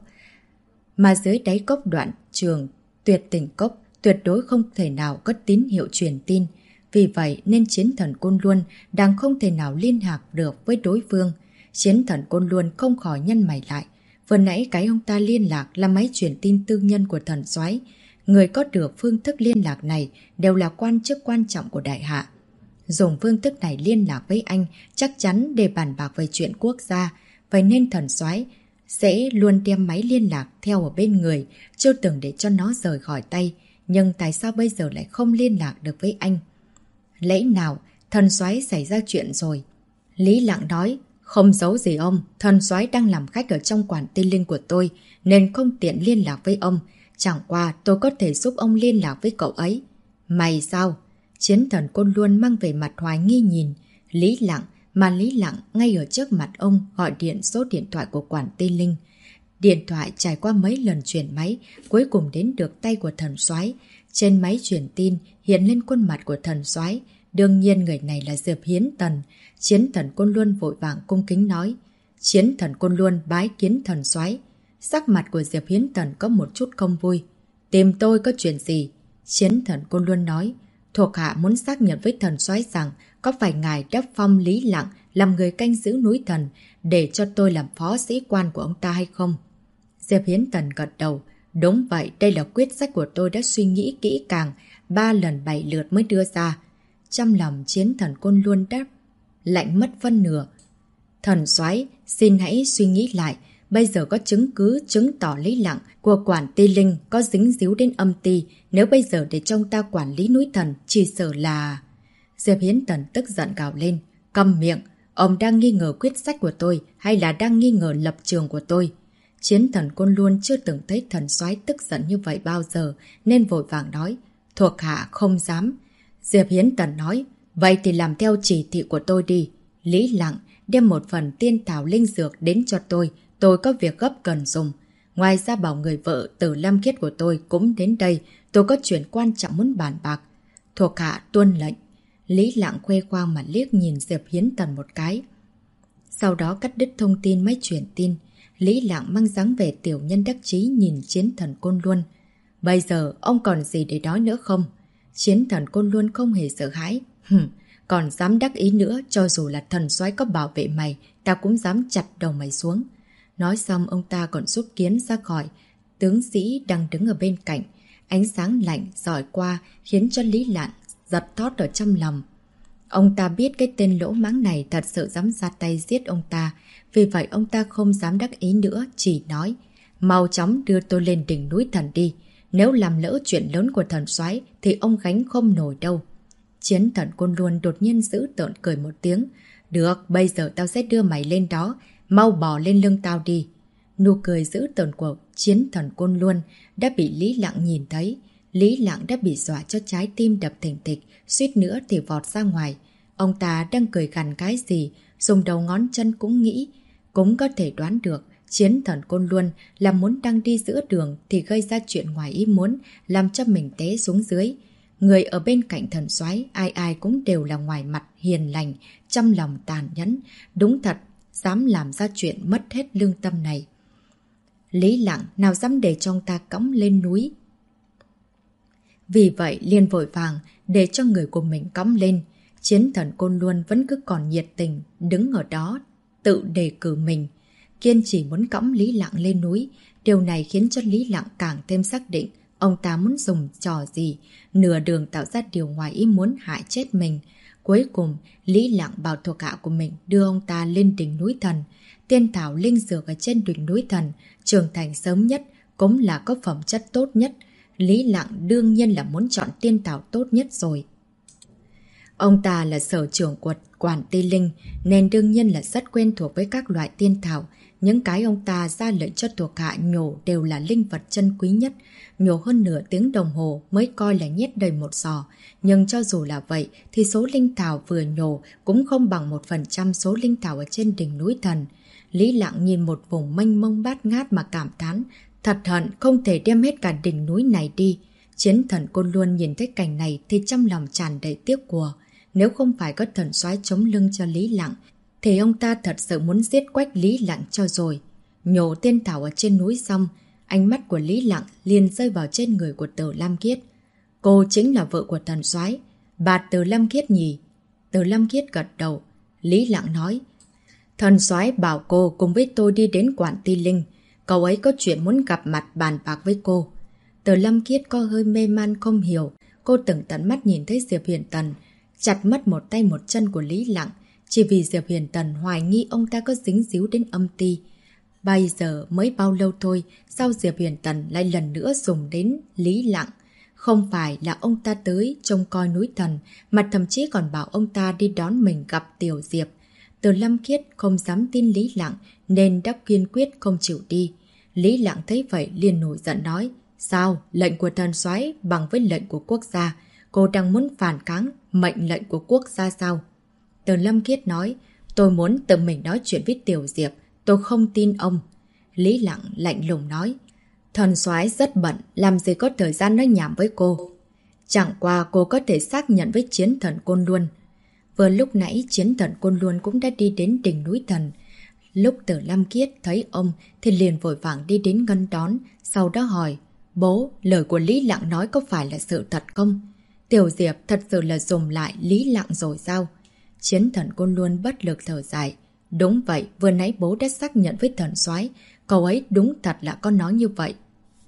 Mà dưới đáy cốc đoạn trường Tuyệt Tình Cốc tuyệt đối không thể nào có tín hiệu truyền tin. Vì vậy nên chiến thần Côn Luân đang không thể nào liên lạc được với đối phương. Chiến thần Côn Luân không khỏi nhăn mày lại. Vừa nãy cái ông ta liên lạc là máy truyền tin tư nhân của thần soái. Người có được phương thức liên lạc này đều là quan chức quan trọng của đại hạ. Dùng phương thức này liên lạc với anh chắc chắn để bàn bạc về chuyện quốc gia. Vậy nên thần soái sẽ luôn đem máy liên lạc theo ở bên người, chưa từng để cho nó rời khỏi tay. Nhưng tại sao bây giờ lại không liên lạc được với anh? Lẽ nào thần soái xảy ra chuyện rồi? Lý Lặng nói. Không giấu gì ông, thần soái đang làm khách ở trong quản tiên linh của tôi nên không tiện liên lạc với ông. Chẳng qua tôi có thể giúp ông liên lạc với cậu ấy. Mày sao? Chiến thần Côn Luân mang về mặt hoài nghi nhìn Lý Lặng, mà Lý Lặng ngay ở trước mặt ông gọi điện số điện thoại của quản tiên linh. Điện thoại trải qua mấy lần chuyển máy, cuối cùng đến được tay của thần soái. Trên máy truyền tin hiện lên khuôn mặt của thần soái. Đương nhiên người này là Diệp Hiến Tần. Chiến thần Côn Luân vội vàng cung kính nói. Chiến thần Côn Luân bái kiến thần soái. Sắc mặt của Diệp Hiến Tần có một chút không vui. Tìm tôi có chuyện gì? Chiến thần Côn Luân nói. Thuộc hạ muốn xác nhận với thần soái rằng có phải ngài đắp phong Lý Lặng làm người canh giữ núi Thần để cho tôi làm phó sĩ quan của ông ta hay không? Diệp Hiến Tần gật đầu. Đúng vậy, đây là quyết sách của tôi đã suy nghĩ kỹ càng, 3 lần 7 lượt mới đưa ra. Trong lòng chiến thần Côn Luân đáp lạnh mất phân nửa. Thần soái, xin hãy suy nghĩ lại. Bây giờ có chứng cứ chứng tỏ Lý Lặng của quản ti linh có dính díu đến âm ti. Nếu bây giờ để trong ta quản lý núi Thần, chỉ sợ là... Diệp Hiến Tần tức giận gào lên. Câm miệng, ông đang nghi ngờ quyết sách của tôi hay là đang nghi ngờ lập trường của tôi? Chiến thần Côn Luân chưa từng thấy thần soái tức giận như vậy bao giờ nên vội vàng nói. Thuộc hạ không dám. Diệp Hiến Tần nói. Vậy thì làm theo chỉ thị của tôi đi. Lý Lặng đem một phần tiên thảo linh dược đến cho tôi có việc gấp cần dùng. Ngoài ra bảo người vợ Từ Lam Khiết của tôi cũng đến đây, tôi có chuyện quan trọng muốn bàn bạc. Thuộc hạ tuân lệnh. Lý Lặng khoe khoang mà liếc nhìn Diệp Hiến Tần một cái. Sau đó cắt đứt thông tin máy truyền tin. Lý Lặng mang dáng vẻ tiểu nhân đắc chí nhìn Chiến Thần Côn Luân. Bây giờ ông còn gì để nói nữa không? Chiến Thần Côn Luân không hề sợ hãi. Còn dám đắc ý nữa, cho dù là thần soái có bảo vệ mày, ta cũng dám chặt đầu mày xuống. Nói xong ông ta còn rút kiếm ra khỏi tướng sĩ đang đứng ở bên cạnh. Ánh sáng lạnh dọi qua khiến cho Lý Lặng giật thót ở trong lòng. Ông ta biết cái tên lỗ mãng này thật sự dám ra tay giết ông ta. Vì vậy ông ta không dám đắc ý nữa, chỉ nói: mau chóng đưa tôi lên đỉnh núi thần đi. Nếu làm lỡ chuyện lớn của thần soái thì ông gánh không nổi đâu. Chiến Thần Côn Luân đột nhiên giữ tợn cười một tiếng. Được, bây giờ tao sẽ đưa mày lên đó. Mau bò lên lưng tao đi. Nụ cười giữ tợn của Chiến Thần Côn Luân đã bị Lý Lặng nhìn thấy. Lý Lặng đã bị dọa cho trái tim đập thình thịch, suýt nữa thì vọt ra ngoài. Ông ta đang cười gằn cái gì, dùng đầu ngón chân cũng nghĩ, cũng có thể đoán được. Chiến Thần Côn Luân là muốn đang đi giữa đường thì gây ra chuyện ngoài ý muốn, làm cho mình té xuống dưới. Người ở bên cạnh thần soái ai ai cũng đều là ngoài mặt hiền lành, trong lòng tàn nhẫn, đúng thật, dám làm ra chuyện mất hết lương tâm này. Lý Lặng nào dám để cho ông ta cõng lên núi. Vì vậy liền vội vàng để cho người của mình cõng lên. Chiến Thần Côn Luân vẫn cứ còn nhiệt tình, đứng ở đó, tự đề cử mình. Kiên trì muốn cõng Lý Lặng lên núi. Điều này khiến cho Lý Lặng càng thêm xác định ông ta muốn dùng trò gì, nửa đường tạo ra điều ngoài ý muốn hại chết mình. Cuối cùng, Lý Lặng bảo thuộc hạ của mình đưa ông ta lên đỉnh núi thần. Tiên thảo linh dược ở trên đỉnh núi thần, trưởng thành sớm nhất, cũng là có phẩm chất tốt nhất. Lý Lặng đương nhiên là muốn chọn tiên thảo tốt nhất rồi. Ông ta là sở trưởng của Quản Ti Linh, nên đương nhiên là rất quen thuộc với các loại tiên thảo. Những cái ông ta ra lệnh cho thuộc hạ nhổ đều là linh vật chân quý nhất. Nhổ hơn nửa tiếng đồng hồ mới coi là nhét đầy một giò. Nhưng cho dù là vậy thì số linh thảo vừa nhổ cũng không bằng 1% số linh thảo ở trên đỉnh núi thần. Lý Lặng nhìn một vùng mênh mông bát ngát mà cảm thán. Thật hận không thể đem hết cả đỉnh núi này đi. Chiến Thần Côn Luân nhìn thấy cảnh này thì trong lòng tràn đầy tiếc của. Nếu không phải có thần soái chống lưng cho Lý Lặng thì ông ta thật sự muốn giết quách Lý Lặng cho rồi. Nhổ tiên thảo ở trên núi xong, ánh mắt của Lý Lặng liền rơi vào trên người của Từ Lam Khiết. Cô chính là vợ của thần soái, bà Từ Lam Khiết nhỉ? Từ Lam Khiết gật đầu. Lý Lặng nói: thần soái bảo cô cùng với tôi đi đến Quản Ti Linh. Cậu ấy có chuyện muốn gặp mặt bàn bạc với cô. Từ Lam Khiết có hơi mê man không hiểu. Cô từng tận mắt nhìn thấy Diệp Hiền Tần chặt mất một tay một chân của Lý Lặng, chỉ vì Diệp Hiền Tần hoài nghi ông ta có dính díu đến âm ti. Bây giờ mới bao lâu thôi, sao Diệp Hiền Tần lại lần nữa dùng đến Lý Lặng? Không phải là ông ta tới trông coi núi thần, mà thậm chí còn bảo ông ta đi đón mình gặp Tiểu Diệp. Từ Lâm Khiết không dám tin Lý Lặng nên đã kiên quyết không chịu đi. Lý Lặng thấy vậy liền nổi giận nói: sao, lệnh của thần soái bằng với lệnh của quốc gia? Cô đang muốn phản kháng mệnh lệnh của quốc gia sao? Từ Lâm Khiết nói: tôi muốn tự mình nói chuyện với Tiểu Diệp, tôi không tin ông. Lý Lặng lạnh lùng nói: thần soái rất bận, làm gì có thời gian nói nhảm với cô. Chẳng qua cô có thể xác nhận với Chiến Thần Côn Luân. Vừa lúc nãy Chiến Thần Côn Luân cũng đã đi đến đỉnh núi thần. Lúc Từ Lâm Khiết thấy ông thì liền vội vàng đi đến ngăn đón, sau đó hỏi: bố, lời của Lý Lặng nói có phải là sự thật không? Tiểu Diệp thật sự là dùng lại Lý Lặng rồi sao? Chiến Thần Côn Luân bất lực thở dài. Đúng vậy, vừa nãy bố đã xác nhận với thần soái, cậu ấy đúng thật là có nói như vậy.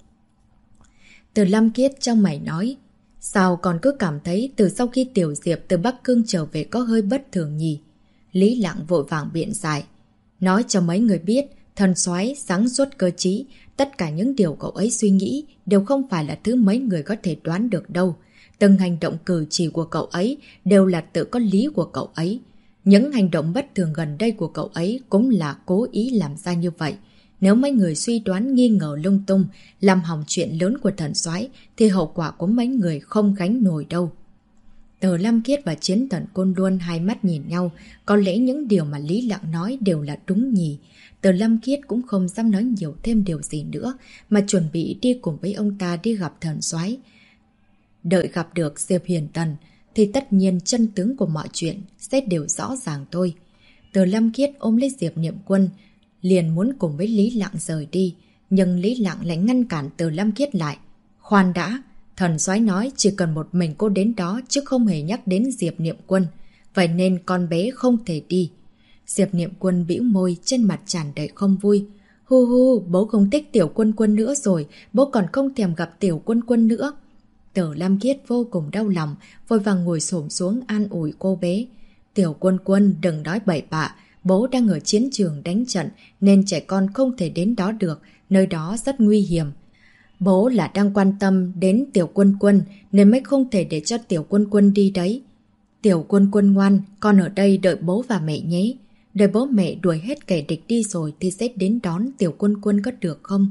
Từ Lâm Khiết trong mày nói: sao còn cứ cảm thấy từ sau khi Tiểu Diệp từ Bắc Cương trở về có hơi bất thường nhỉ? Lý Lặng vội vàng biện giải. Nói cho mấy người biết, thần soái sáng suốt cơ trí, tất cả những điều cậu ấy suy nghĩ đều không phải là thứ mấy người có thể đoán được đâu. Từng hành động cử chỉ của cậu ấy đều là tự có lý của cậu ấy. Những hành động bất thường gần đây của cậu ấy cũng là cố ý làm ra như vậy. Nếu mấy người suy đoán nghi ngờ lung tung, làm hỏng chuyện lớn của thần soái thì hậu quả của mấy người không gánh nổi đâu. Từ Lam Kiết và Chiến Thần Côn Luân hai mắt nhìn nhau, có lẽ những điều mà Lý Lặng nói đều là đúng nhỉ. Từ Lam Kiết cũng không dám nói nhiều thêm điều gì nữa, mà chuẩn bị đi cùng với ông ta đi gặp thần soái. Đợi gặp được Diệp Huyền Tần, thì tất nhiên chân tướng của mọi chuyện sẽ đều rõ ràng thôi. Từ Lam Kiết ôm lấy Diệp Niệm Quân, liền muốn cùng với Lý Lặng rời đi, nhưng Lý Lặng lại ngăn cản Từ Lam Kiết lại. Khoan đã, thần soái nói chỉ cần một mình cô đến đó chứ không hề nhắc đến Diệp Niệm Quân, vậy nên con bé không thể đi. Diệp Niệm Quân bĩu môi, trên mặt tràn đầy không vui. Hu hu, bố không thích Tiểu Quân Quân nữa rồi, bố còn không thèm gặp Tiểu Quân Quân nữa. Từ Lam Kiết vô cùng đau lòng, vội vàng ngồi xổm xuống an ủi cô bé. Tiểu Quân Quân đừng nói bậy bạ, bố đang ở chiến trường đánh trận nên trẻ con không thể đến đó được, nơi đó rất nguy hiểm. Bố là đang quan tâm đến Tiểu Quân Quân nên mới không thể để cho Tiểu Quân Quân đi đấy. Tiểu Quân Quân ngoan, con ở đây đợi bố và mẹ nhé. Đợi bố mẹ đuổi hết kẻ địch đi rồi thì sẽ đến đón Tiểu Quân Quân có được không?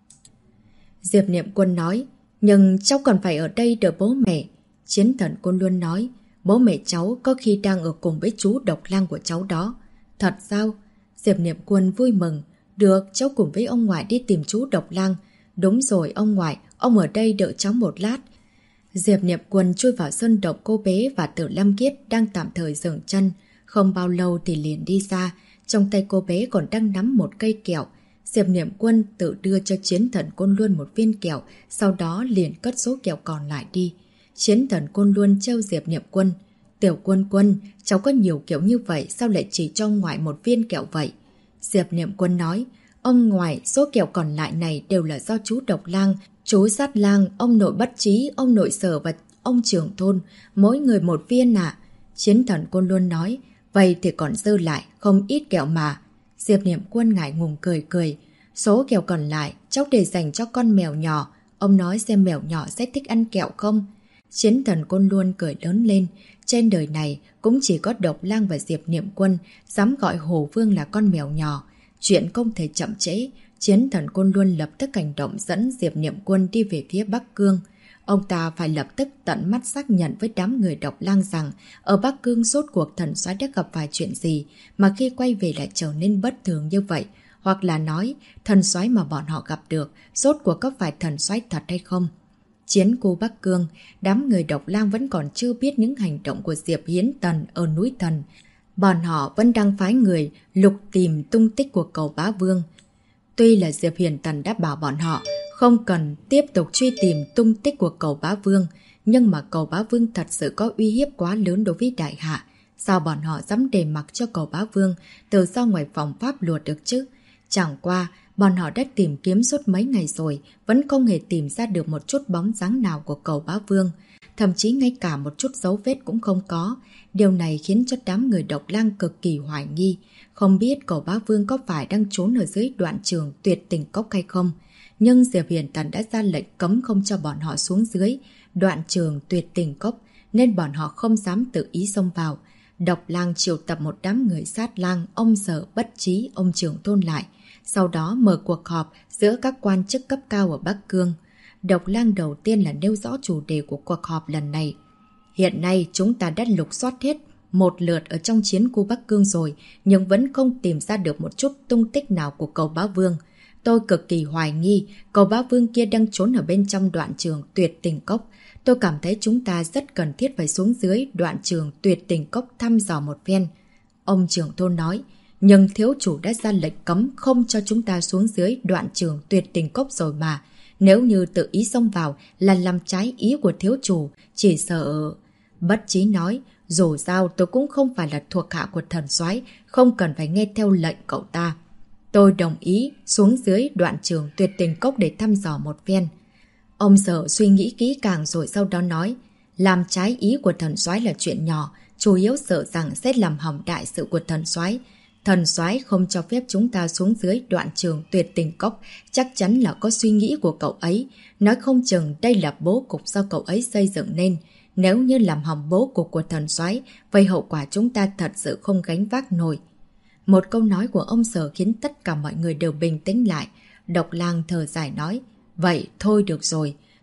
Diệp Niệm Quân nói, nhưng cháu còn phải ở đây đợi bố mẹ. Chiến Thần Côn Luân nói, bố mẹ cháu có khi đang ở cùng với chú độc lang của cháu đó. Thật sao? Diệp Niệm Quân vui mừng. Được, cháu cùng với ông ngoại đi tìm chú độc lang. Đúng rồi ông ngoại, ông ở đây đợi cháu một lát. Diệp Niệm Quân chui vào sân động cô bé và Tử Lam Kiết đang tạm thời dừng chân. Không bao lâu thì liền đi ra, trong tay cô bé còn đang nắm một cây kẹo. Diệp Niệm Quân tự đưa cho Chiến Thần Côn Luân một viên kẹo, sau đó liền cất số kẹo còn lại đi. Chiến Thần Côn Luân trêu Diệp Niệm Quân. Tiểu Quân Quân, cháu có nhiều kẹo như vậy sao lại chỉ cho ngoại một viên kẹo vậy? Diệp Niệm Quân nói, ông ngoại, số kẹo còn lại này đều là do chú Độc Lang, chú Sát Lang, ông nội Bất Trí, ông nội Sở và ông trưởng thôn, mỗi người một viên ạ. Chiến Thần Côn Luân nói, vậy thì còn dư lại, không ít kẹo mà. Diệp Niệm Quân ngại ngùng cười cười. Số kẹo còn lại, cháu để dành cho con mèo nhỏ. Ông nói xem mèo nhỏ sẽ thích ăn kẹo không? Chiến Thần Côn Luân cười lớn lên. Trên đời này cũng chỉ có Độc Lang và Diệp Niệm Quân dám gọi Hổ Vương là con mèo nhỏ. Chuyện không thể chậm trễ. Chiến Thần Côn Luân lập tức hành động dẫn Diệp Niệm Quân đi về phía Bắc Cương. Ông ta phải lập tức tận mắt xác nhận với đám người Độc Lang rằng ở Bắc Cương rốt cuộc thần soái đã gặp phải chuyện gì mà khi quay về lại trở nên bất thường như vậy, hoặc là nói thần soái mà bọn họ gặp được rốt cuộc có phải thần soái thật hay không. Chiến khu Bắc Cương, đám người Độc Lang vẫn còn chưa biết những hành động của Diệp Hiến Tần ở núi Thần. Bọn họ vẫn đang phái người lục tìm tung tích của Cầu Bá Vương. Tuy là Diệp Hiền Tần đã bảo bọn họ không cần tiếp tục truy tìm tung tích của Cầu Bá Vương, nhưng mà Cầu Bá Vương thật sự có uy hiếp quá lớn đối với đại hạ. Sao bọn họ dám để mặc cho Cầu Bá Vương từ ra ngoài phòng pháp luật được chứ? Chẳng qua, bọn họ đã tìm kiếm suốt mấy ngày rồi, vẫn không hề tìm ra được một chút bóng dáng nào của Cầu Bá Vương. Thậm chí ngay cả một chút dấu vết cũng không có. Điều này khiến cho đám người Độc Lang cực kỳ hoài nghi. Không biết Cầu Bá Vương có phải đang trốn ở dưới đoạn trường Tuyệt Tình Cốc hay không. Nhưng Diệp Hiền Tần đã ra lệnh cấm không cho bọn họ xuống dưới đoạn trường Tuyệt Tình Cốc, nên bọn họ không dám tự ý xông vào. Độc Lang triệu tập một đám người Sát Lang, ông Sở, Bất Trí, ông trưởng thôn lại. Sau đó mở cuộc họp giữa các quan chức cấp cao ở Bắc Cương. Độc Lang đầu tiên là nêu rõ chủ đề của cuộc họp lần này. Hiện nay chúng ta đã lục soát hết một lượt ở trong chiến khu Bắc Cương rồi, nhưng vẫn không tìm ra được một chút tung tích nào của Cầu Bá Vương. Tôi cực kỳ hoài nghi Cầu Bá Vương kia đang trốn ở bên trong đoạn trường Tuyệt Tình Cốc. Tôi cảm thấy chúng ta rất cần thiết phải xuống dưới đoạn trường Tuyệt Tình Cốc thăm dò một phen. Ông trưởng thôn nói, nhưng thiếu chủ đã ra lệnh cấm không cho chúng ta xuống dưới đoạn trường Tuyệt Tình Cốc rồi mà. Nếu như tự ý xông vào là làm trái ý của thiếu chủ, chỉ sợ... Bất Trí nói, dù sao tôi cũng không phải là thuộc hạ của thần soái, không cần phải nghe theo lệnh cậu ta. Tôi đồng ý xuống dưới đoạn trường Tuyệt Tình Cốc để thăm dò một phen. Ông Sở suy nghĩ kỹ càng rồi sau đó nói, làm trái ý của thần soái là chuyện nhỏ, chủ yếu sợ rằng sẽ làm hỏng đại sự của thần soái. Thần soái không cho phép chúng ta xuống dưới đoạn trường Tuyệt Tình Cốc, chắc chắn là có suy nghĩ của cậu ấy. Nói không chừng đây là bố cục do cậu ấy xây dựng nên. Nếu như làm hỏng bố cục của thần soái, vậy hậu quả chúng ta thật sự không gánh vác nổi. Một câu nói của ông Sở khiến tất cả mọi người đều bình tĩnh lại. Độc Lang thở dài nói, vậy thôi được rồi,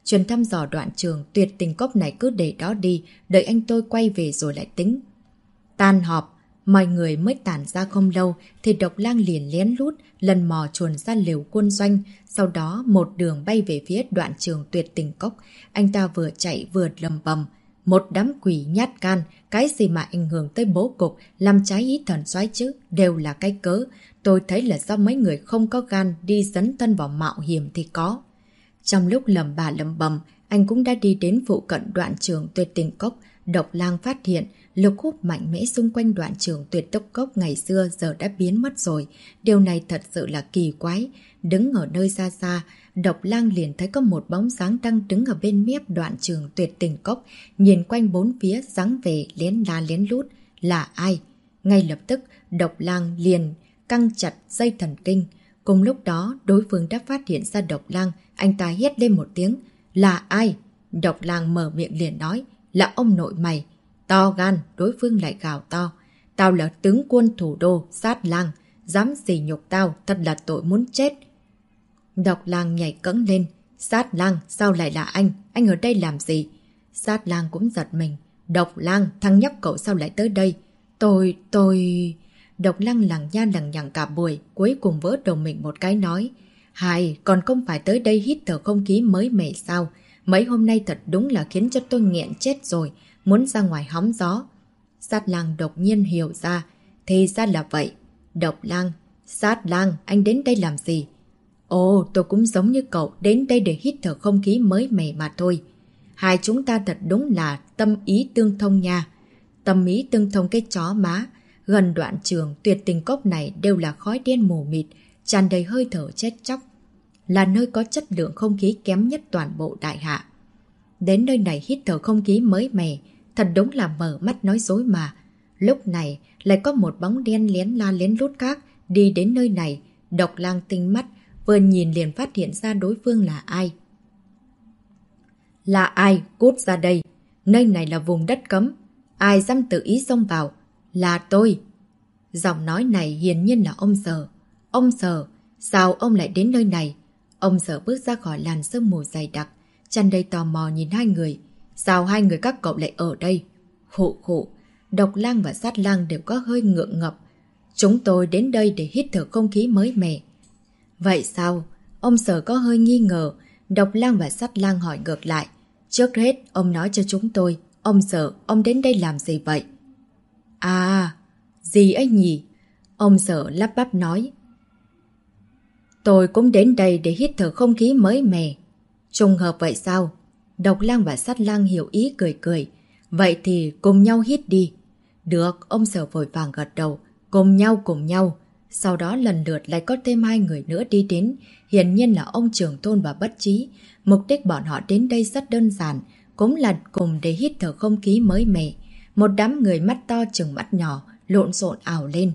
Chuyện thăm dò đoạn trường tuyệt tình cốc này cứ để đó đi, đợi anh tôi quay về rồi lại tính. Tan họp, mọi người mới tản ra không lâu thì Độc Lang liền lén lút lần mò chuồn ra lều quân doanh, sau đó một đường bay về phía đoạn trường tuyệt tình cốc. Anh ta vừa chạy vừa lầm bầm: một đám quỷ nhát gan, cái gì mà ảnh hưởng tới bố cục, làm trái ý thần soái chứ, đều là cái cớ. Tôi thấy là do mấy người không có gan đi dấn thân vào mạo hiểm thì có. Trong lúc lầm bà lầm bầm, anh cũng đã đi đến phụ cận đoạn trường tuyệt tình cốc. Độc Lang phát hiện lực hút mạnh mẽ xung quanh đoạn trường tuyệt tốc cốc ngày xưa giờ đã biến mất rồi. Điều này thật sự là kỳ quái. Đứng ở nơi xa xa, Độc Lang liền thấy có một bóng dáng đang đứng ở bên mép đoạn trường tuyệt tình cốc, nhìn quanh bốn phía dáng vẻ lén la lén lút. Là ai? Ngay lập tức, Độc Lang liền căng chặt dây thần kinh. Cùng lúc đó, đối phương đã phát hiện ra Độc Lang, anh ta hét lên một tiếng: là ai? Độc Lang mở miệng liền nói: là ông nội mày. To gan, đối phương lại gào to: tao là tướng quân thủ đô, Sát Lang, dám sỉ nhục tao, thật là tội muốn chết. Độc Lang nhảy cẫng lên: Sát Lang, sao lại là anh ở đây làm gì? Sát Lang cũng giật mình: Độc Lang, thằng nhóc cậu sao lại tới đây? Tôi... Độc Lang lằng nha lằng nhằng cả buổi, cuối cùng vỡ đầu mình một cái nói: Hài, còn không phải tới đây hít thở không khí mới mẻ sao? Mấy hôm nay thật đúng là khiến cho tôi nghẹn chết rồi, muốn ra ngoài hóng gió. Sát Lang đột nhiên hiểu ra, thì ra là vậy. Độc Lang: Sát Lang, anh đến đây làm gì? Ồ, tôi cũng giống như cậu, đến đây để hít thở không khí mới mẻ mà thôi. Hai chúng ta thật đúng là tâm ý tương thông nha. Tâm ý tương thông cái chó má. Gần đoạn trường tuyệt tình cốc này đều là khói đen mù mịt, tràn đầy hơi thở chết chóc. Là nơi có chất lượng không khí kém nhất toàn bộ đại hạ. Đến nơi này hít thở không khí mới mẻ, thật đúng là mở mắt nói dối mà. Lúc này lại có một bóng đen lén la lén lút khác đi đến nơi này. Độc Lang tinh mắt, vừa nhìn liền phát hiện ra đối phương là ai. Là ai? Cút ra đây. Nơi này là vùng đất cấm. Ai dám tự ý xông vào? Là tôi. Giọng nói này hiển nhiên là ông Sở. Ông Sở, sao ông lại đến nơi này? Ông Sở bước ra khỏi làn sương mù dày đặc, tràn đầy tò mò nhìn hai người. Sao hai người các cậu lại ở đây? Khụ khụ, Độc Lang và Sát Lang đều có hơi ngượng ngập. Chúng tôi đến đây để hít thở không khí mới mẻ. Vậy sao? Ông Sở có hơi nghi ngờ. Độc Lang và Sát Lang hỏi ngược lại. Trước hết, ông nói cho chúng tôi, ông Sở, ông đến đây làm gì vậy? À, gì ấy nhỉ? Ông Sở lắp bắp nói. Tôi cũng đến đây để hít thở không khí mới mẻ. Trùng hợp vậy sao? Độc Lang và Sát Lang hiểu ý cười cười. Vậy thì cùng nhau hít đi. Được, ông Sở vội vàng gật đầu. Cùng nhau. Sau đó lần lượt lại có thêm hai người nữa đi đến. Hiển nhiên là ông trưởng thôn và Bất Trí. Mục đích bọn họ đến đây rất đơn giản, cũng là cùng để hít thở không khí mới mẻ. Một đám người mắt to chừng mắt nhỏ, lộn xộn ảo lên.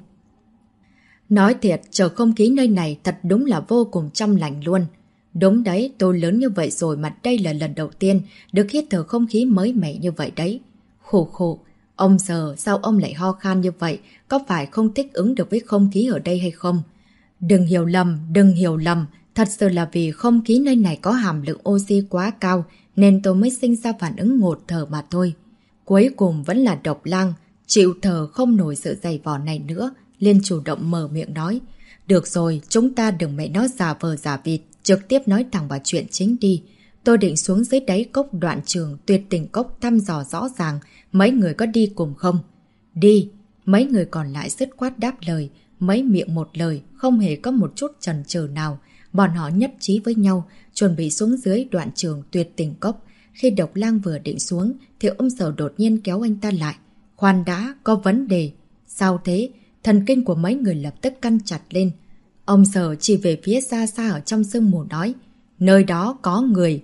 Nói thiệt, chờ không khí nơi này thật đúng là vô cùng trong lành luôn. Đúng đấy, tôi lớn như vậy rồi mà đây là lần đầu tiên được hít thở không khí mới mẻ như vậy đấy. Khổ, ông Sở, sao ông lại ho khan như vậy? Có phải không thích ứng được với không khí ở đây hay không? Đừng hiểu lầm. Thật sự là vì không khí nơi này có hàm lượng oxy quá cao nên tôi mới sinh ra phản ứng ngột thở mà thôi. Cuối cùng vẫn là Độc Lang, chịu thở không nổi sự dày vò này nữa, liền chủ động mở miệng nói. Được rồi, chúng ta đừng mẹ nói giả vờ giả vịt, trực tiếp nói thẳng vào chuyện chính đi. Tôi định xuống dưới đáy cốc đoạn trường tuyệt tình cốc thăm dò rõ ràng, mấy người có đi cùng không? Đi, mấy người còn lại dứt khoát đáp lời, mấy miệng một lời, không hề có một chút chần chừ nào. Bọn họ nhất trí với nhau, chuẩn bị xuống dưới đoạn trường tuyệt tình cốc. Khi Độc Lang vừa định xuống, thì ông Sở đột nhiên kéo anh ta lại. Khoan đã, có vấn đề. Sao thế? Thần kinh của mấy người lập tức căng chặt lên. Ông Sở chỉ về phía xa xa ở trong sương mù nói. Nơi đó có người.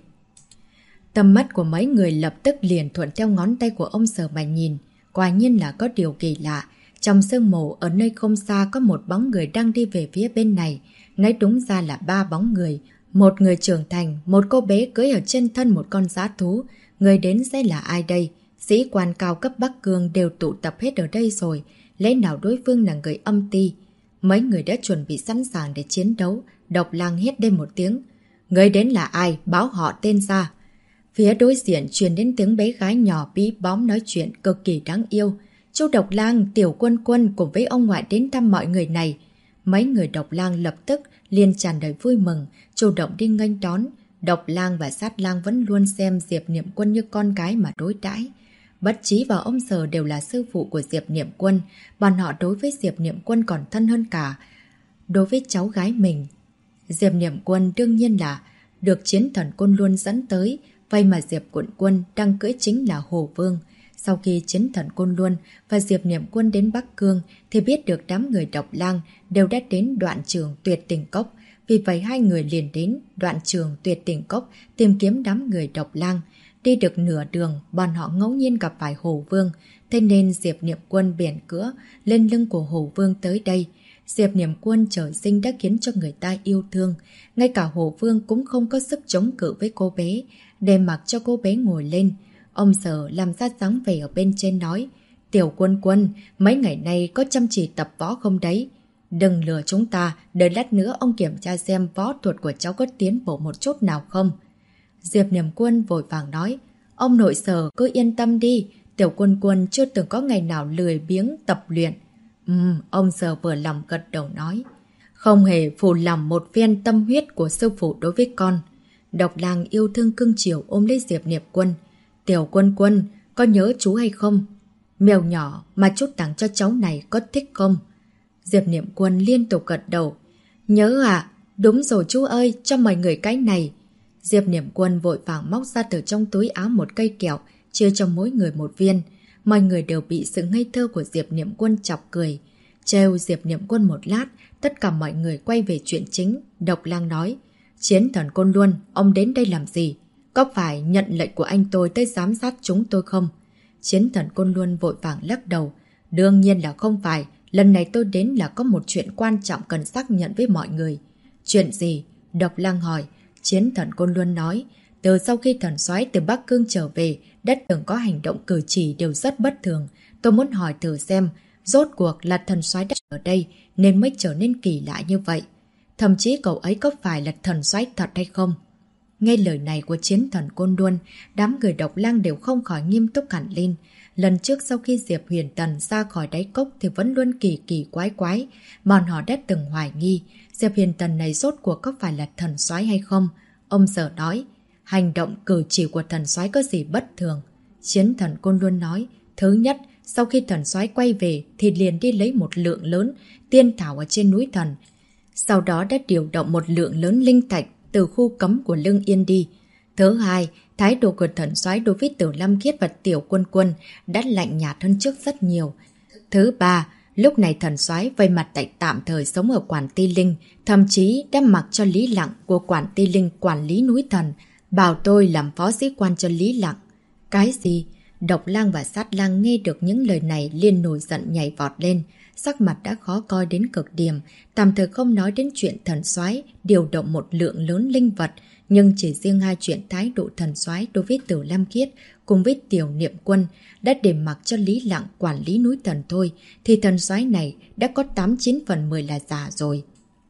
Tầm mắt của mấy người lập tức liền thuận theo ngón tay của ông Sở mà nhìn. Quả nhiên là có điều kỳ lạ. Trong sương mù ở nơi không xa có một bóng người đang đi về phía bên này. Nói đúng ra là 3 bóng người. Một người trưởng thành, một cô bé cưỡi ở trên thân một con dã thú. Người đến sẽ là ai đây? Sĩ quan cao cấp Bắc Cương đều tụ tập hết ở đây rồi. Lẽ nào đối phương là người âm ti? Mấy người đã chuẩn bị sẵn sàng để chiến đấu. Độc Lang hét lên một tiếng. Người đến là ai? Báo họ tên ra. Phía đối diện truyền đến tiếng bé gái nhỏ bí bóm nói chuyện cực kỳ đáng yêu. Chu Độc Lang, Tiểu Quân Quân cùng với ông ngoại đến thăm mọi người này. Mấy người Độc Lang lập tức liền tràn đầy vui mừng, chủ động đi nghênh đón. Độc Lang và Sát Lang vẫn luôn xem Diệp Niệm Quân như con cái mà đối đãi. Bất Chí và ông Sở đều là sư phụ của Diệp Niệm Quân, bọn họ đối với Diệp Niệm Quân còn thân hơn cả đối với cháu gái mình. Diệp Niệm Quân đương nhiên là được Chiến Thần Côn Luân dẫn tới, vậy mà Diệp Quận Quân đang cưỡi chính là Hồ Vương. Sau khi Chiến Thần Côn Luân và Diệp Niệm Quân đến Bắc Cương thì biết được đám người Độc Lang đều đã đến Đoạn Trường Tuyệt Tình Cốc, vì vậy hai người liền đến Đoạn Trường Tuyệt Tình Cốc tìm kiếm đám người Độc Lang. Đi được nửa đường, bọn họ ngẫu nhiên gặp phải Hồ Vương, thế nên Diệp Niệm Quân bèn cưỡi lên lưng của Hồ Vương tới đây. Diệp Niệm Quân trời sinh đã khiến cho người ta yêu thương, ngay cả Hồ Vương cũng không có sức chống cự với cô bé, để mặc cho cô bé ngồi lên. Ông Sở làm ra dáng vẻ ở bên trên nói, Tiểu Quân Quân, mấy ngày nay có chăm chỉ tập võ không đấy? Đừng lừa chúng ta, đợi lát nữa ông kiểm tra xem võ thuật của cháu có tiến bộ một chút nào không. Diệp Niệm Quân vội vàng nói, ông nội Sở cứ yên tâm đi, Tiểu Quân Quân chưa từng có ngày nào lười biếng tập luyện. Ông Sở vừa lòng gật đầu nói, không hề phụ lòng một phen tâm huyết của sư phụ đối với con. Độc Lang yêu thương cưng chiều ôm lấy Diệp Niệm Quân. Tiểu Quân Quân, có nhớ chú hay không? Mèo nhỏ mà chú tặng cho cháu này có thích không? Diệp Niệm Quân liên tục gật đầu. Nhớ à? Đúng rồi chú ơi, cho mọi người cái này. Diệp Niệm Quân vội vàng móc ra từ trong túi áo một cây kẹo, chia cho mỗi người một viên. Mọi người đều bị sự ngây thơ của Diệp Niệm Quân chọc cười. Trêu Diệp Niệm Quân một lát, tất cả mọi người quay về chuyện chính. Độc Lang nói, Chiến Thần Côn Luân, ông đến đây làm gì? Có phải nhận lệnh của anh tôi tới giám sát chúng tôi không? Chiến Thần Côn Luân vội vàng lắc đầu. Đương nhiên là không phải, lần này tôi đến là có một chuyện quan trọng cần xác nhận với mọi người. Chuyện gì? Độc Lang hỏi. Chiến Thần Côn Luân nói, từ sau khi thần soái từ Bắc Cương trở về, đã từng có hành động cử chỉ đều rất bất thường. Tôi muốn hỏi thử xem, rốt cuộc là thần soái đã ở đây nên mới trở nên kỳ lạ như vậy. Thậm chí cậu ấy có phải là thần soái thật hay không? Nghe lời này của Chiến Thần Côn Luân, đám người Độc Lang đều không khỏi nghiêm túc hẳn lên. Lần trước sau khi Diệp Huyền Tần ra khỏi đáy cốc thì vẫn luôn kỳ kỳ quái quái. Bọn họ đã từng hoài nghi, Diệp Huyền Tần này rốt cuộc có phải là thần soái hay không? Ông Sở nói, hành động cử chỉ của thần soái có gì bất thường? Chiến Thần Côn Luân nói, thứ nhất, sau khi thần soái quay về thì liền đi lấy một lượng lớn tiên thảo ở trên núi thần. Sau đó đã điều động một lượng lớn linh thạch từ khu cấm của Lương Yên đi. Thứ hai, thái độ của thần soái đối với Tiểu Lâm Khiết và Tiểu Quân Quân đã lạnh nhạt hơn trước rất nhiều. Thứ ba, lúc này thần soái vây mặt tại tạm thời sống ở Quản Ti Linh, thậm chí đã mặc cho Lý Lặng của Quản Ti Linh quản lý núi thần, bảo tôi làm phó sĩ quan cho Lý Lặng. Cái gì? Độc Lang và Sát Lang nghe được những lời này liền nổi giận nhảy vọt lên, sắc mặt đã khó coi đến cực điểm, tạm thời không nói đến chuyện thần soái điều động một lượng lớn linh vật, nhưng chỉ riêng hai chuyện thái độ thần soái đối với Tiểu Lam Khiết cùng với Tiểu Niệm Quân đã để mặc cho Lý Lặng quản lý núi thần thôi, thì thần soái này đã có 89 phần 10 là giả rồi.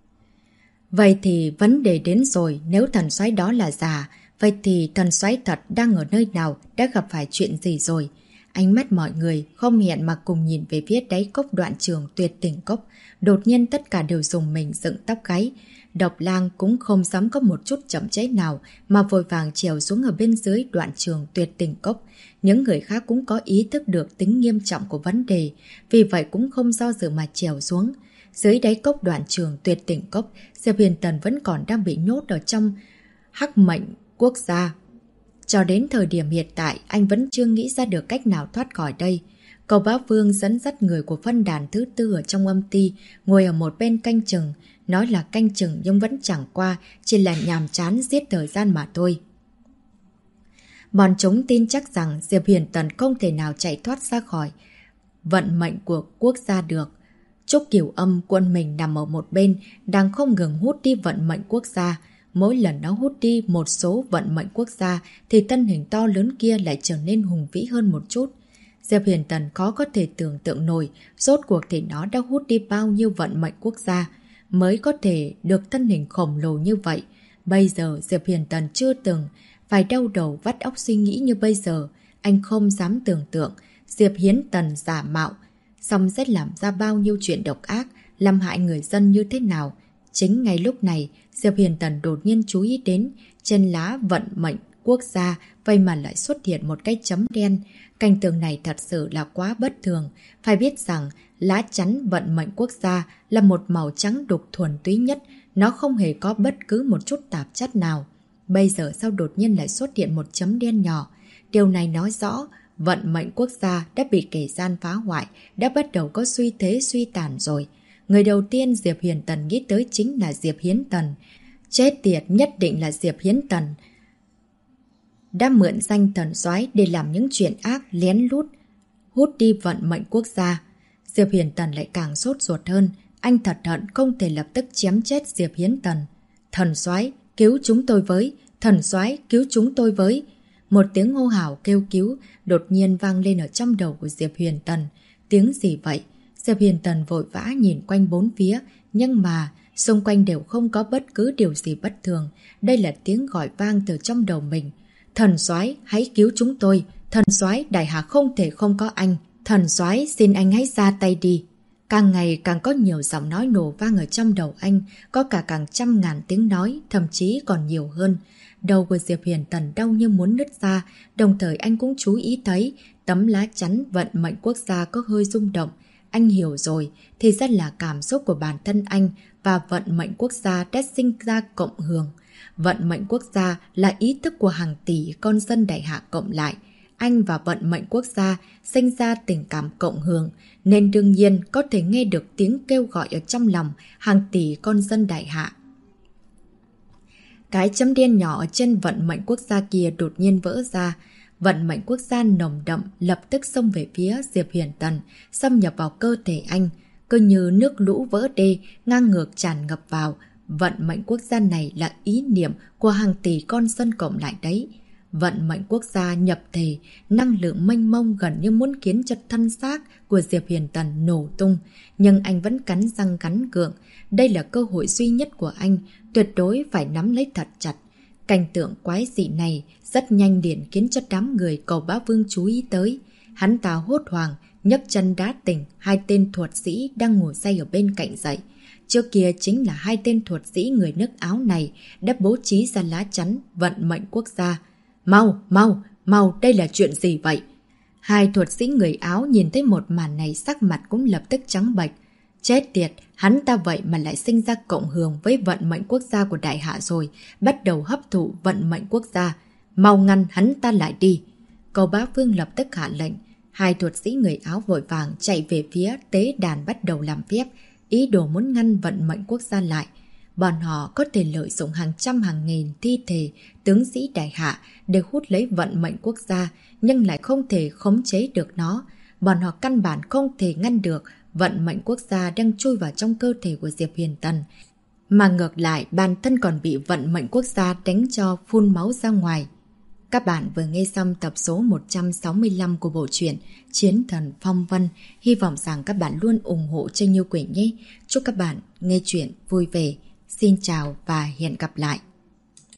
Vậy thì vấn đề đến rồi, nếu thần soái đó là giả, vậy thì thần soái thật đang ở nơi nào, đã gặp phải chuyện gì rồi? Ánh mắt mọi người không hẹn mà cùng nhìn về phía đáy cốc Đoạn Trường Tuyệt Tình Cốc. Đột nhiên tất cả đều dùng mình dựng tóc gáy. Độc Lang cũng không dám có một chút chậm chế nào mà vội vàng trèo xuống ở bên dưới Đoạn Trường Tuyệt Tình Cốc. Những người khác cũng có ý thức được tính nghiêm trọng của vấn đề, vì vậy cũng không do dự mà trèo xuống. Dưới đáy cốc Đoạn Trường Tuyệt Tình Cốc, Diệp Huyền Tần vẫn còn đang bị nhốt ở trong Hắc Mệnh Quốc gia. Cho đến thời điểm hiện tại, anh vẫn chưa nghĩ ra được cách nào thoát khỏi đây. Cầu Bá Vương dẫn dắt người của phân đàn thứ tư ở trong âm ty, ngồi ở một bên canh chừng. Nói là canh chừng nhưng vẫn chẳng qua, chỉ là nhàm chán giết thời gian mà thôi. Bọn chúng tin chắc rằng Diệp Huyền Tần không thể nào chạy thoát ra khỏi vận mệnh của quốc gia được. Trúc Cửu Âm quân mình nằm ở một bên, đang không ngừng hút đi vận mệnh quốc gia. Mỗi lần nó hút đi một số vận mệnh quốc gia thì thân hình to lớn kia lại trở nên hùng vĩ hơn một chút. Diệp Huyền Tần khó có thể tưởng tượng nổi rốt cuộc thì nó đã hút đi bao nhiêu vận mệnh quốc gia mới có thể được thân hình khổng lồ như vậy. Bây giờ Diệp Huyền Tần chưa từng phải đau đầu vắt óc suy nghĩ như bây giờ. Anh không dám tưởng tượng Diệp Hiến Tần giả mạo, xong sẽ làm ra bao nhiêu chuyện độc ác, làm hại người dân như thế nào. Chính ngay lúc này, Diệp Hiến Tần đột nhiên chú ý đến trên lá vận mệnh quốc gia, vậy mà lại xuất hiện một cái chấm đen. Cảnh tượng này thật sự là quá bất thường. Phải biết rằng lá chắn vận mệnh quốc gia là một màu trắng đục thuần túy nhất, nó không hề có bất cứ một chút tạp chất nào. Bây giờ sao đột nhiên lại xuất hiện một chấm đen nhỏ? Điều này nói rõ vận mệnh quốc gia đã bị kẻ gian phá hoại, đã bắt đầu có suy thế suy tàn rồi. Người đầu tiên Diệp Hiến Tần nghĩ tới chính là Diệp Hiến Tần. Chết tiệt, nhất định là Diệp Hiến Tần đã mượn danh thần soái để làm những chuyện ác lén lút, hút đi vận mệnh quốc gia. Diệp Hiến Tần lại càng sốt ruột hơn. Anh thật hận không thể lập tức chém chết Diệp Hiến Tần. Thần soái cứu chúng tôi với! Thần soái cứu chúng tôi với! Một tiếng hô hào kêu cứu đột nhiên vang lên ở trong đầu của Diệp Hiến Tần. Tiếng gì vậy? Diệp Hiến Tần vội vã nhìn quanh bốn phía, nhưng mà xung quanh đều không có bất cứ điều gì bất thường. Đây là tiếng gọi vang từ trong đầu mình. Thần soái hãy cứu chúng tôi! Thần soái, đại hạ không thể không có anh! Thần soái, xin anh hãy ra tay đi! Càng ngày càng có nhiều giọng nói nổ vang ở trong đầu anh, có cả càng trăm ngàn tiếng nói, thậm chí còn nhiều hơn. Đầu của Diệp Hiến Tần đau như muốn nứt ra, đồng thời anh cũng chú ý thấy tấm lá chắn vận mệnh quốc gia có hơi rung động. Anh hiểu rồi, thì rất là cảm xúc của bản thân anh và vận mệnh quốc gia đã sinh ra cộng hưởng. Vận mệnh quốc gia là ý thức của hàng tỷ con dân đại hạ cộng lại. Anh và vận mệnh quốc gia sinh ra tình cảm cộng hưởng, nên đương nhiên có thể nghe được tiếng kêu gọi ở trong lòng hàng tỷ con dân đại hạ. Cái chấm đen nhỏ ở trên vận mệnh quốc gia kia đột nhiên vỡ ra. Vận mệnh quốc gia nồng đậm lập tức xông về phía Diệp Hiến Tần, xâm nhập vào cơ thể anh, cứ như nước lũ vỡ đê, ngang ngược tràn ngập vào. Vận mệnh quốc gia này là ý niệm của hàng tỷ con dân cộng lại đấy. Vận mệnh quốc gia nhập thể, năng lượng mênh mông gần như muốn khiến cho thân xác của Diệp Hiến Tần nổ tung. Nhưng anh vẫn cắn răng cắn gượng. Đây là cơ hội duy nhất của anh, tuyệt đối phải nắm lấy thật chặt. Cảnh tượng quái dị này rất nhanh liền khiến cho đám người Cầu Bá Vương chú ý tới. Hắn ta hốt hoảng, nhấc chân đá tỉnh hai tên thuật sĩ đang ngủ say ở bên cạnh dậy. Trước kia chính là hai tên thuật sĩ người nước Áo này đã bố trí ra lá chắn vận mệnh quốc gia. Mau, mau, mau, đây là chuyện gì vậy? Hai thuật sĩ người Áo nhìn thấy một màn này sắc mặt cũng lập tức trắng bệch. Chết tiệt, hắn ta vậy mà lại sinh ra cộng hưởng với vận mệnh quốc gia của đại hạ rồi, bắt đầu hấp thụ vận mệnh quốc gia. Mau ngăn hắn ta lại đi. Cầu Bá Vương lập tức hạ lệnh. Hai thuật sĩ người Áo vội vàng chạy về phía tế đàn bắt đầu làm phép, ý đồ muốn ngăn vận mệnh quốc gia lại. Bọn họ có thể lợi dụng hàng trăm hàng nghìn thi thể tướng sĩ đại hạ để hút lấy vận mệnh quốc gia, nhưng lại không thể khống chế được nó. Bọn họ căn bản không thể ngăn được vận mệnh quốc gia đang chui vào trong cơ thể của Diệp Hiến Tần. Mà ngược lại, bản thân còn bị vận mệnh quốc gia đánh cho phun máu ra ngoài. Các bạn vừa nghe xong tập số 165 của bộ truyện Chiến Thần Phong Vân. Hy vọng rằng các bạn luôn ủng hộ Tranh Như Quỳnh nhé. Chúc các bạn nghe chuyện vui vẻ. Xin chào và hẹn gặp lại.